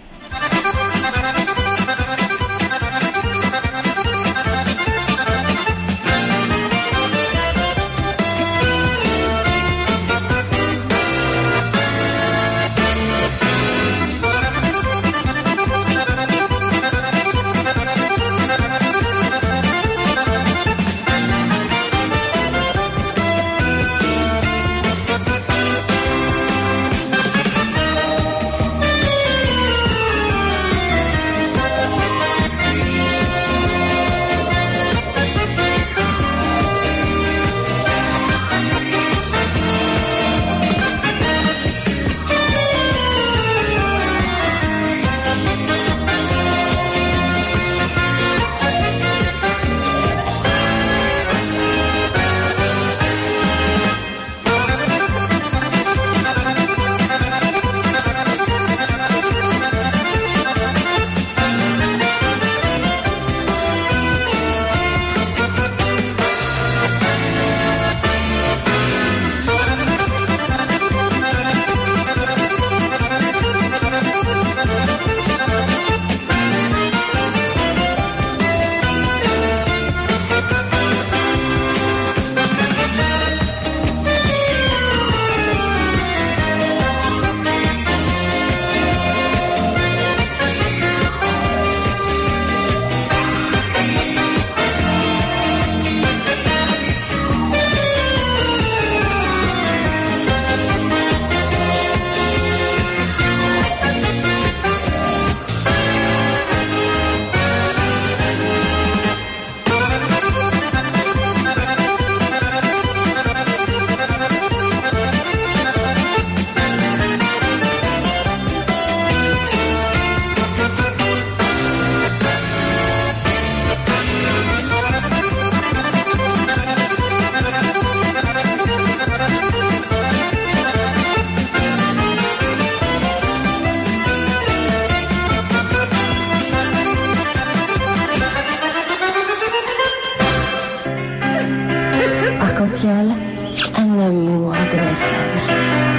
Un amour de la femme.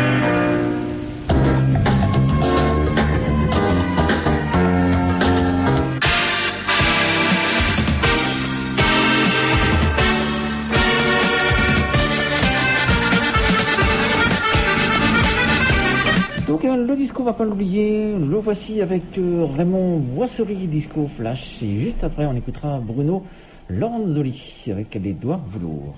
Donc le disco, on va pas l'oublier, le voici avec Raymond Boisserie, Disco Flash, et juste après on écoutera Bruno Lorenzoli avec Les Doigts Velours.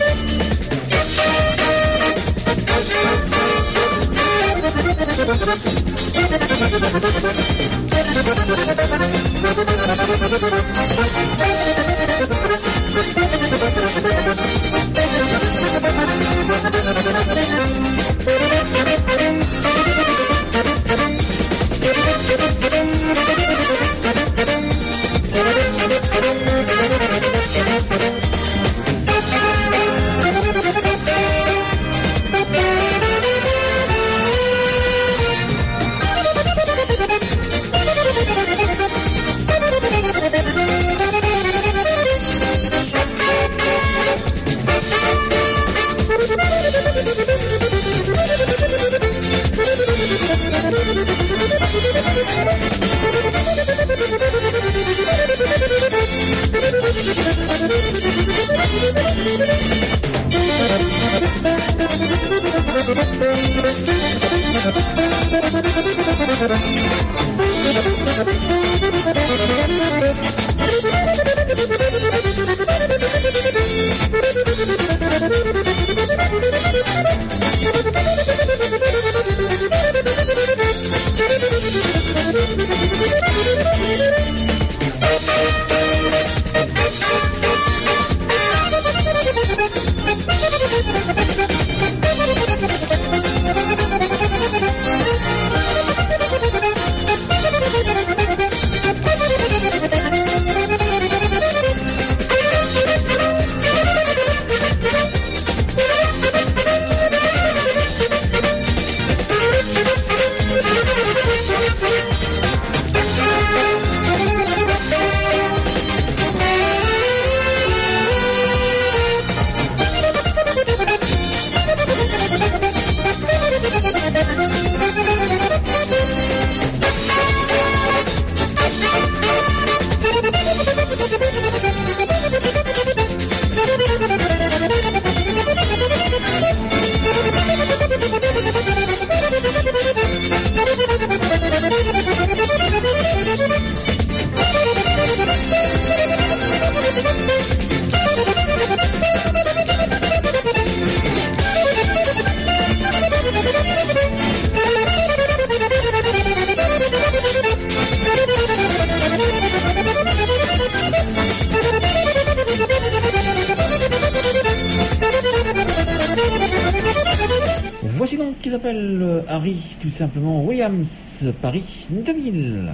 Voici donc qui s'appelle Harry, tout simplement Williams, Paris 2000.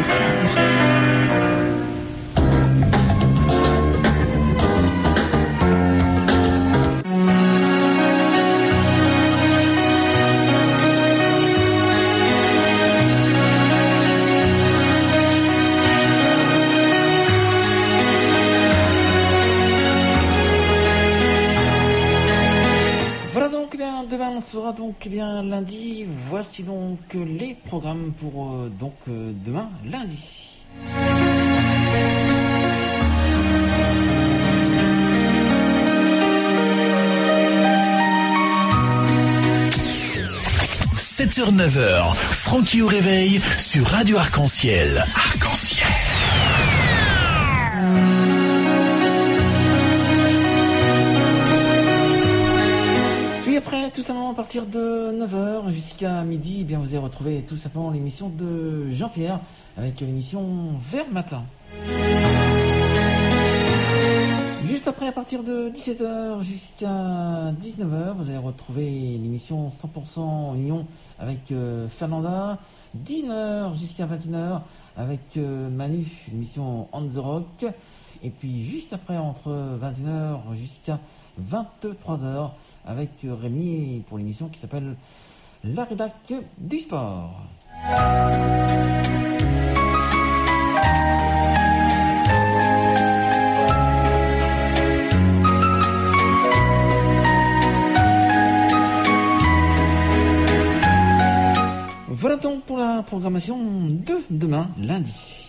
FM. Demain sera donc bien lundi. Voici donc les programmes pour demain lundi. – 7h-9h, Francky au réveil sur Radio Arc-en-Ciel. Arc-en-Ciel. Puis après, tout simplement à partir de 9h jusqu'à midi, eh bien vous allez retrouver tout simplement l'émission de Jean-Pierre avec l'émission Vers Matin. Juste après, à partir de 17h jusqu'à 19h, vous allez retrouver l'émission 100% Union avec Fernanda. 19h jusqu'à 21h avec Manu, l'émission On the Rock. Et puis juste après, entre 21h jusqu'à 23h, avec Rémi pour l'émission qui s'appelle La Rédac du Sport. Voilà donc pour la programmation de demain, lundi.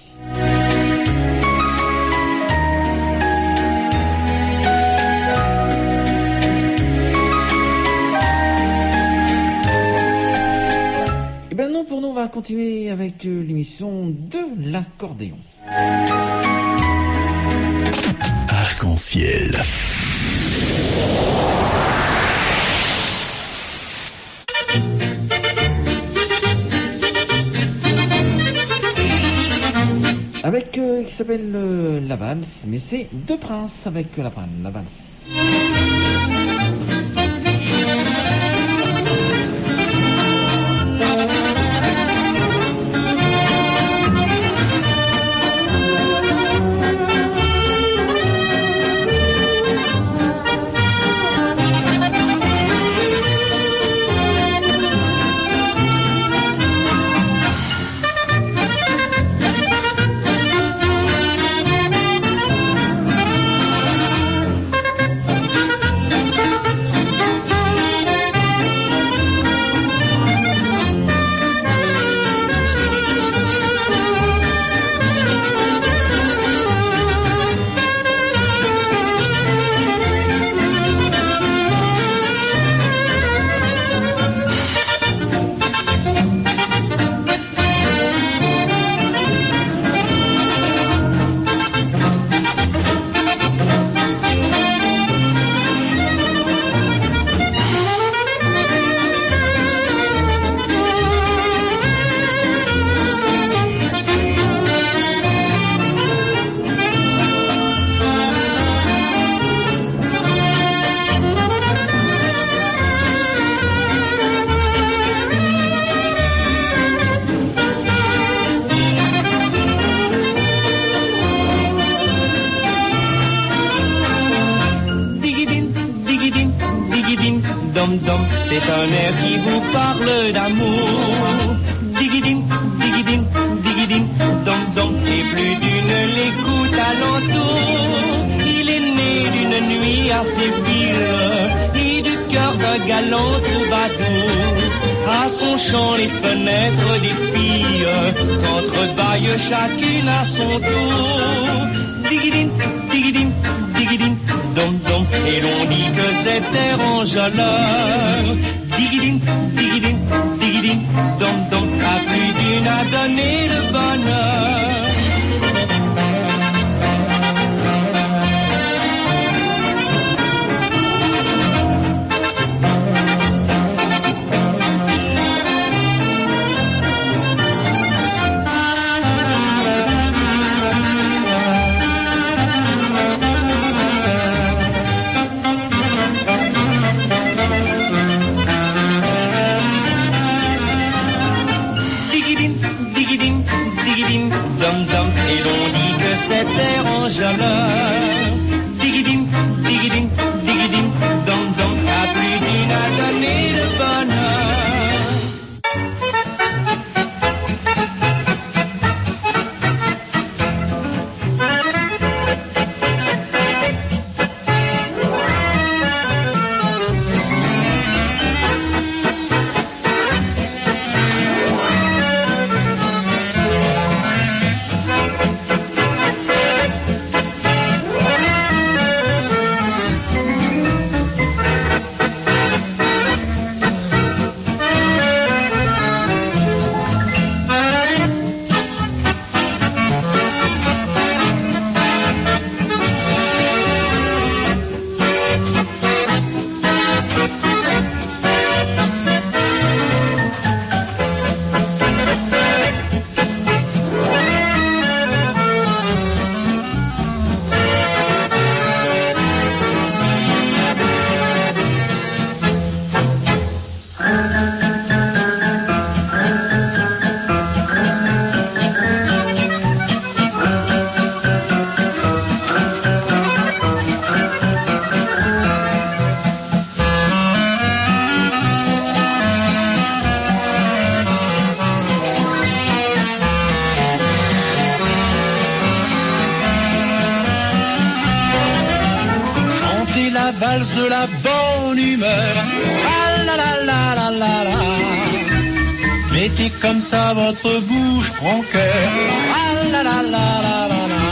Et ben non, pour nous, on va continuer avec l'émission de l'accordéon. Arc-en-Ciel. Avec qui s'appelle La Valse, mais c'est Deux Princes avec la valse. C'est un air qui vous parle d'amour. Digidim, digidim, digidim, dom dom. Et plus d'une l'écoute alentour. Il est né d'une nuit à Séville et du cœur d'un galant troubadour. À son chant les fenêtres des filles s'entrebâillent chacune à son tour. Digidim, digidim, digidim, dom dom. Et l'on dit que cet air enjôleur, digidim, digidim, digidim, dom dom, a plus d'une à donner le bonheur. dom-dom, et l'on dit que c'est dérangeant. Digidim, digidim, digidim, dom-dom, à plus d'une a donné le bonheur. Valse de la bonne humeur. Ah la la la la la la. Mettez comme ça votre bouche en cœur. Ah la la la la la la.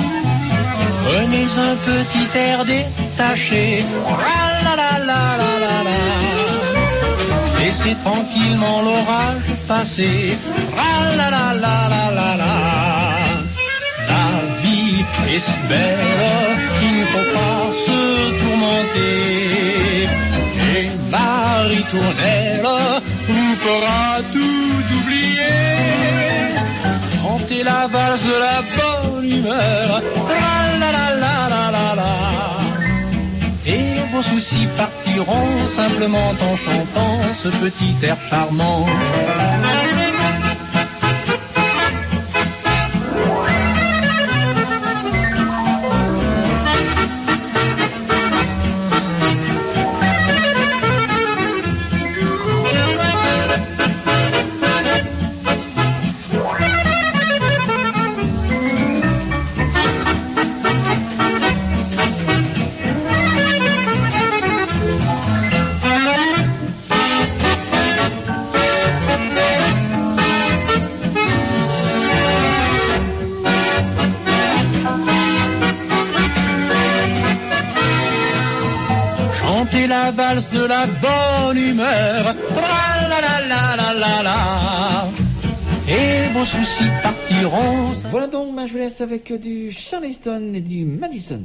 Prenez un petit air détaché. Ah la la la la la la. Laissez tranquillement l'orage passer. Ah la la la la la la. La vie est si belle qu'il ne faut pas se tourmenter. Et Marie-Tournelle vous fera tout oublier. Chantez la valse de la bonne humeur. La la la la la la la. Et vos soucis partiront simplement en chantant ce petit air charmant. La valse de la bonne humeur. Tra la la la la la la. Et vos soucis partiront. Voilà donc, je vous laisse avec du Charleston et du Madison.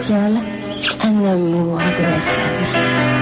Arc-en-Ciel, un amour de FM.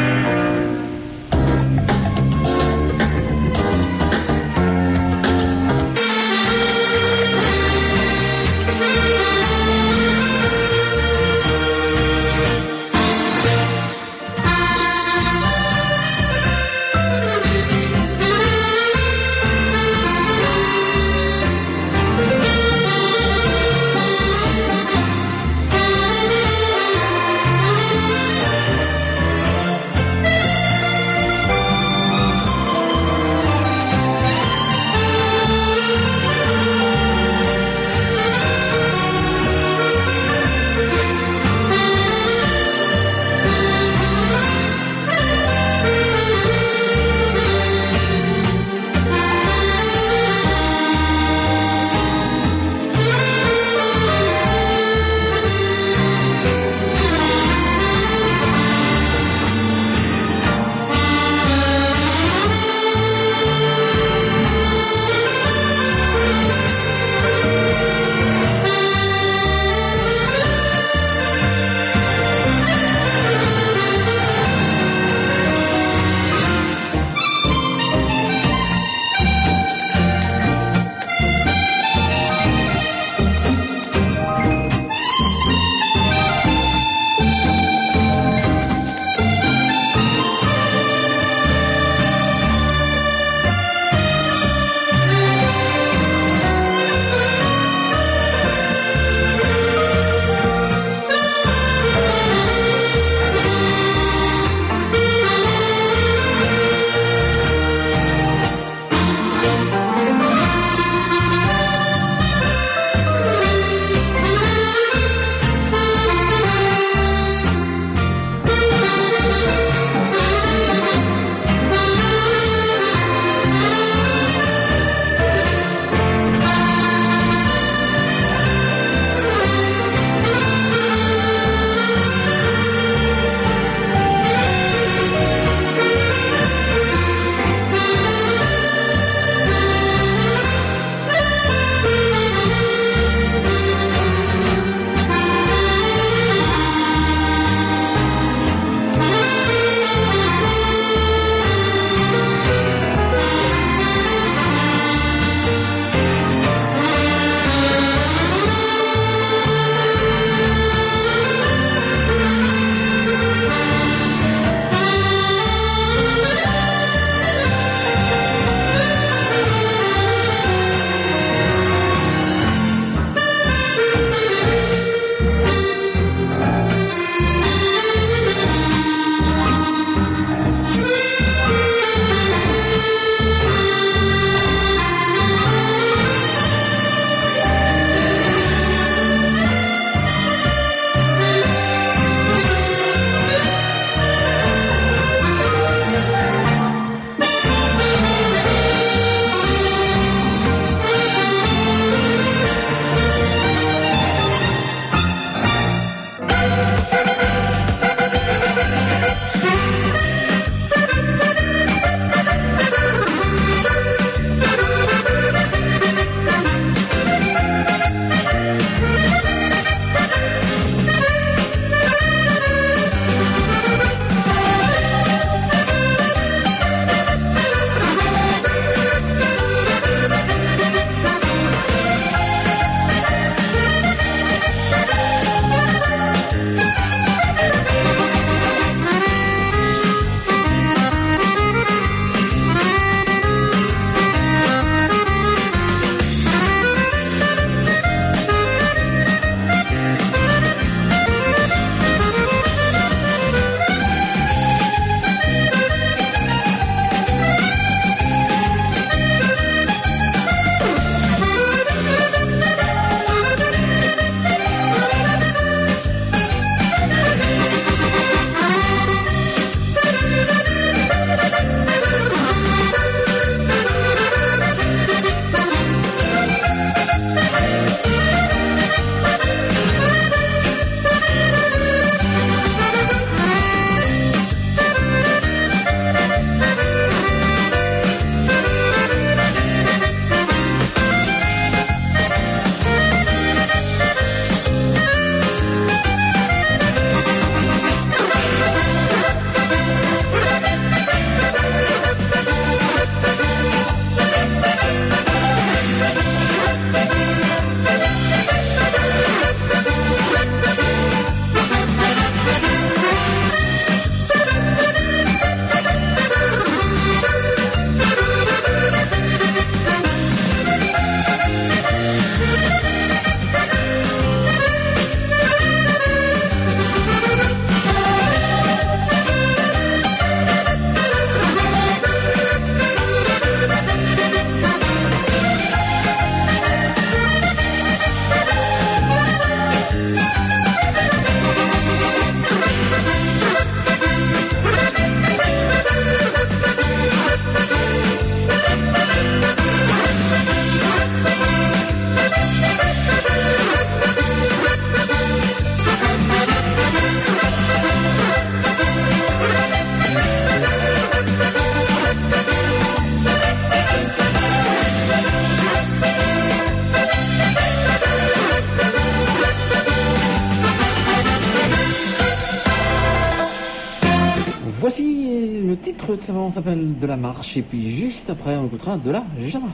titre de savant s'appelle De la marche, et puis juste après on écoutera De la Java.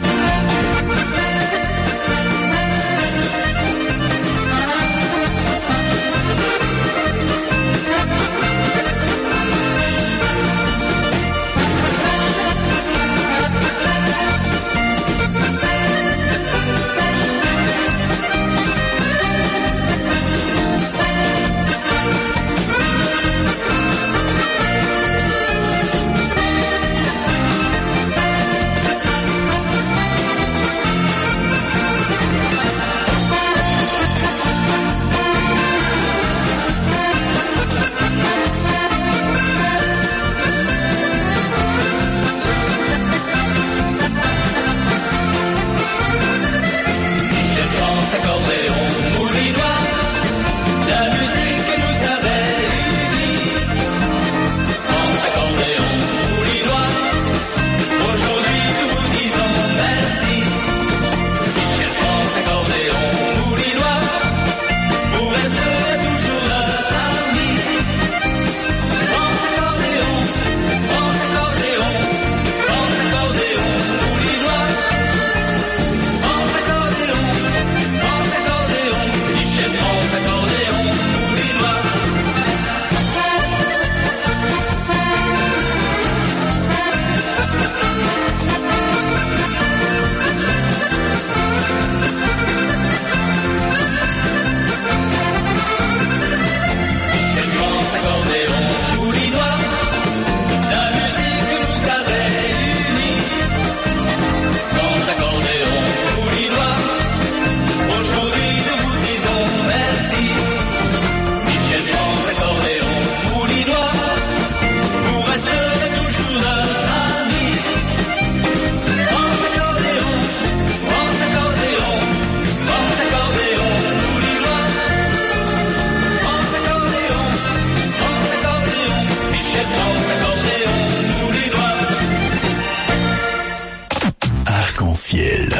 Arc-en-ciel.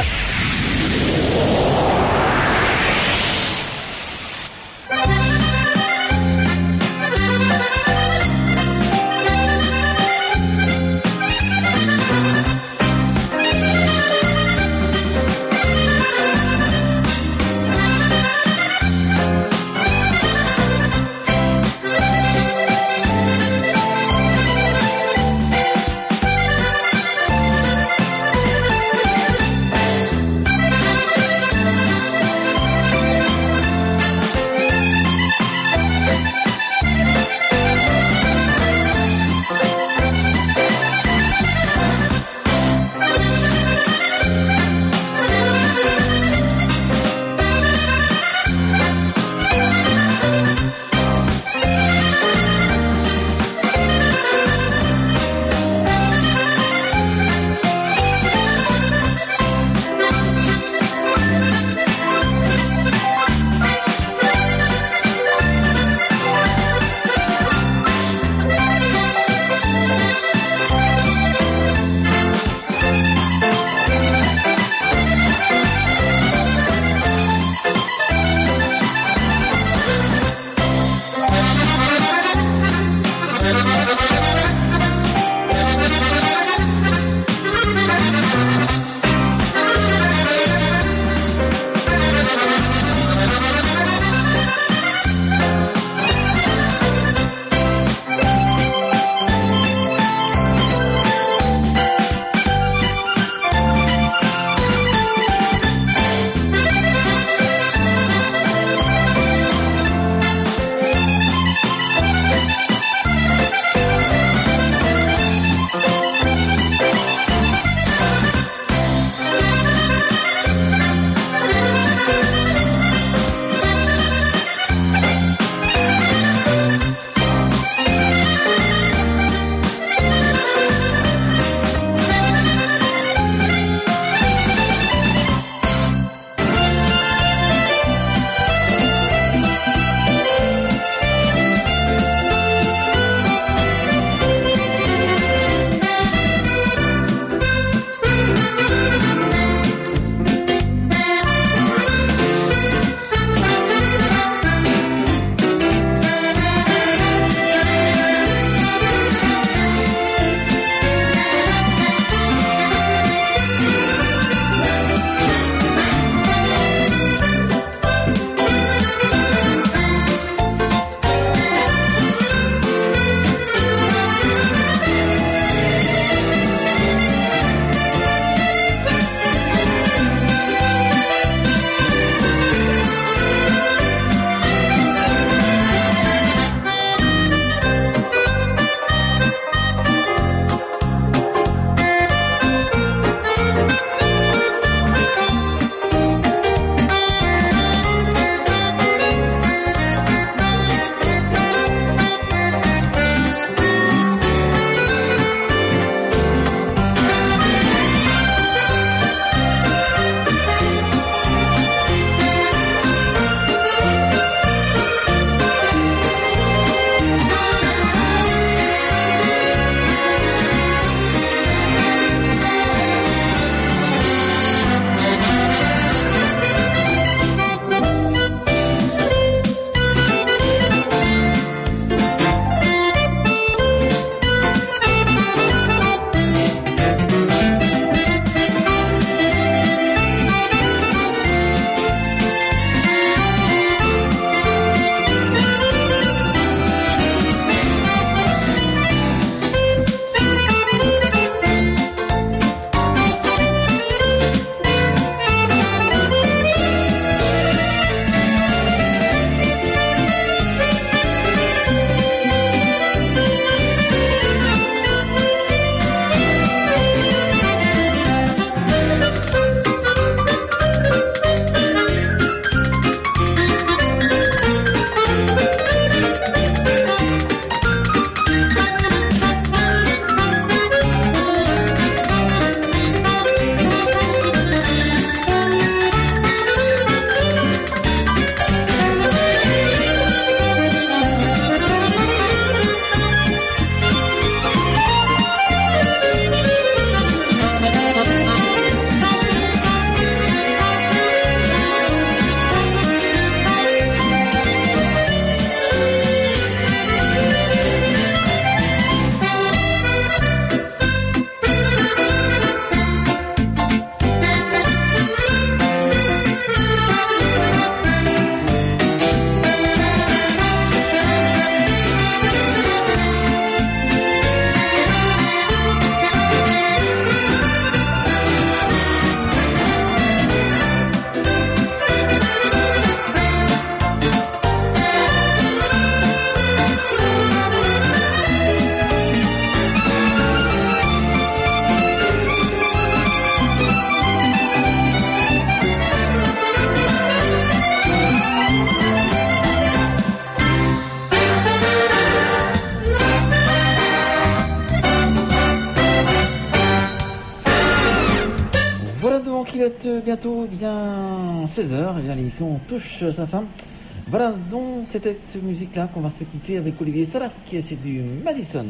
êtes bientôt bien 16h, et bien l'émission touche sa fin. Voilà, donc c'était cette musique-là qu'on va se quitter avec Olivier Solar, qui c'est du Madison.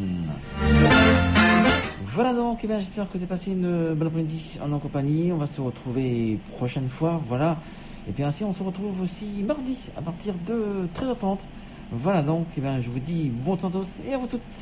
Voilà donc, eh bien, j'espère que vous avez passé une bonne après-midi en compagnie. On va se retrouver prochaine fois, voilà. Et puis ainsi, on se retrouve aussi mardi à partir de 13h30. Voilà donc, eh bien, je vous dis bon temps à tous et à vous toutes.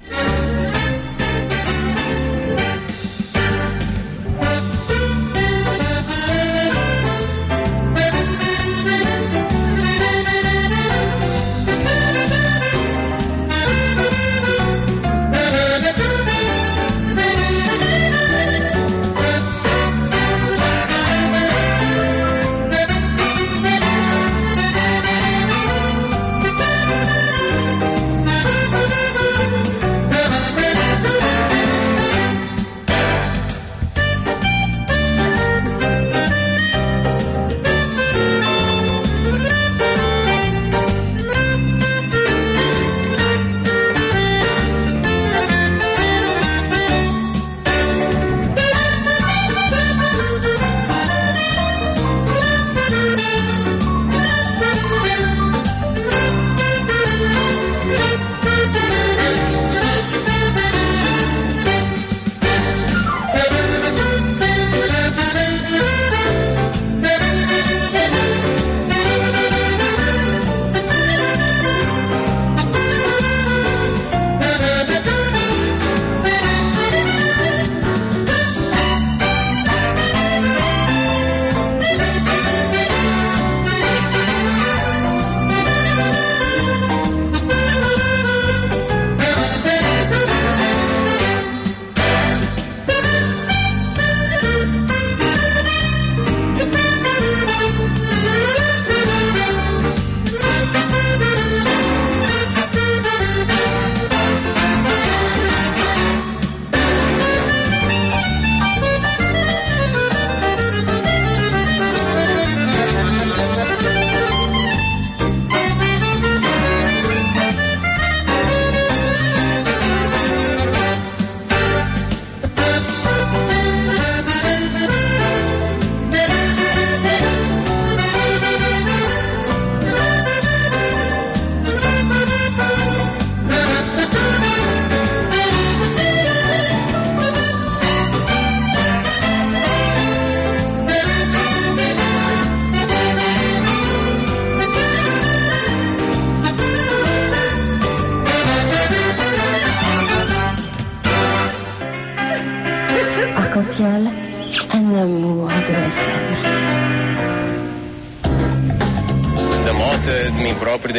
Arc-en-ciel, un amour de FM. De moto, de mim próprio.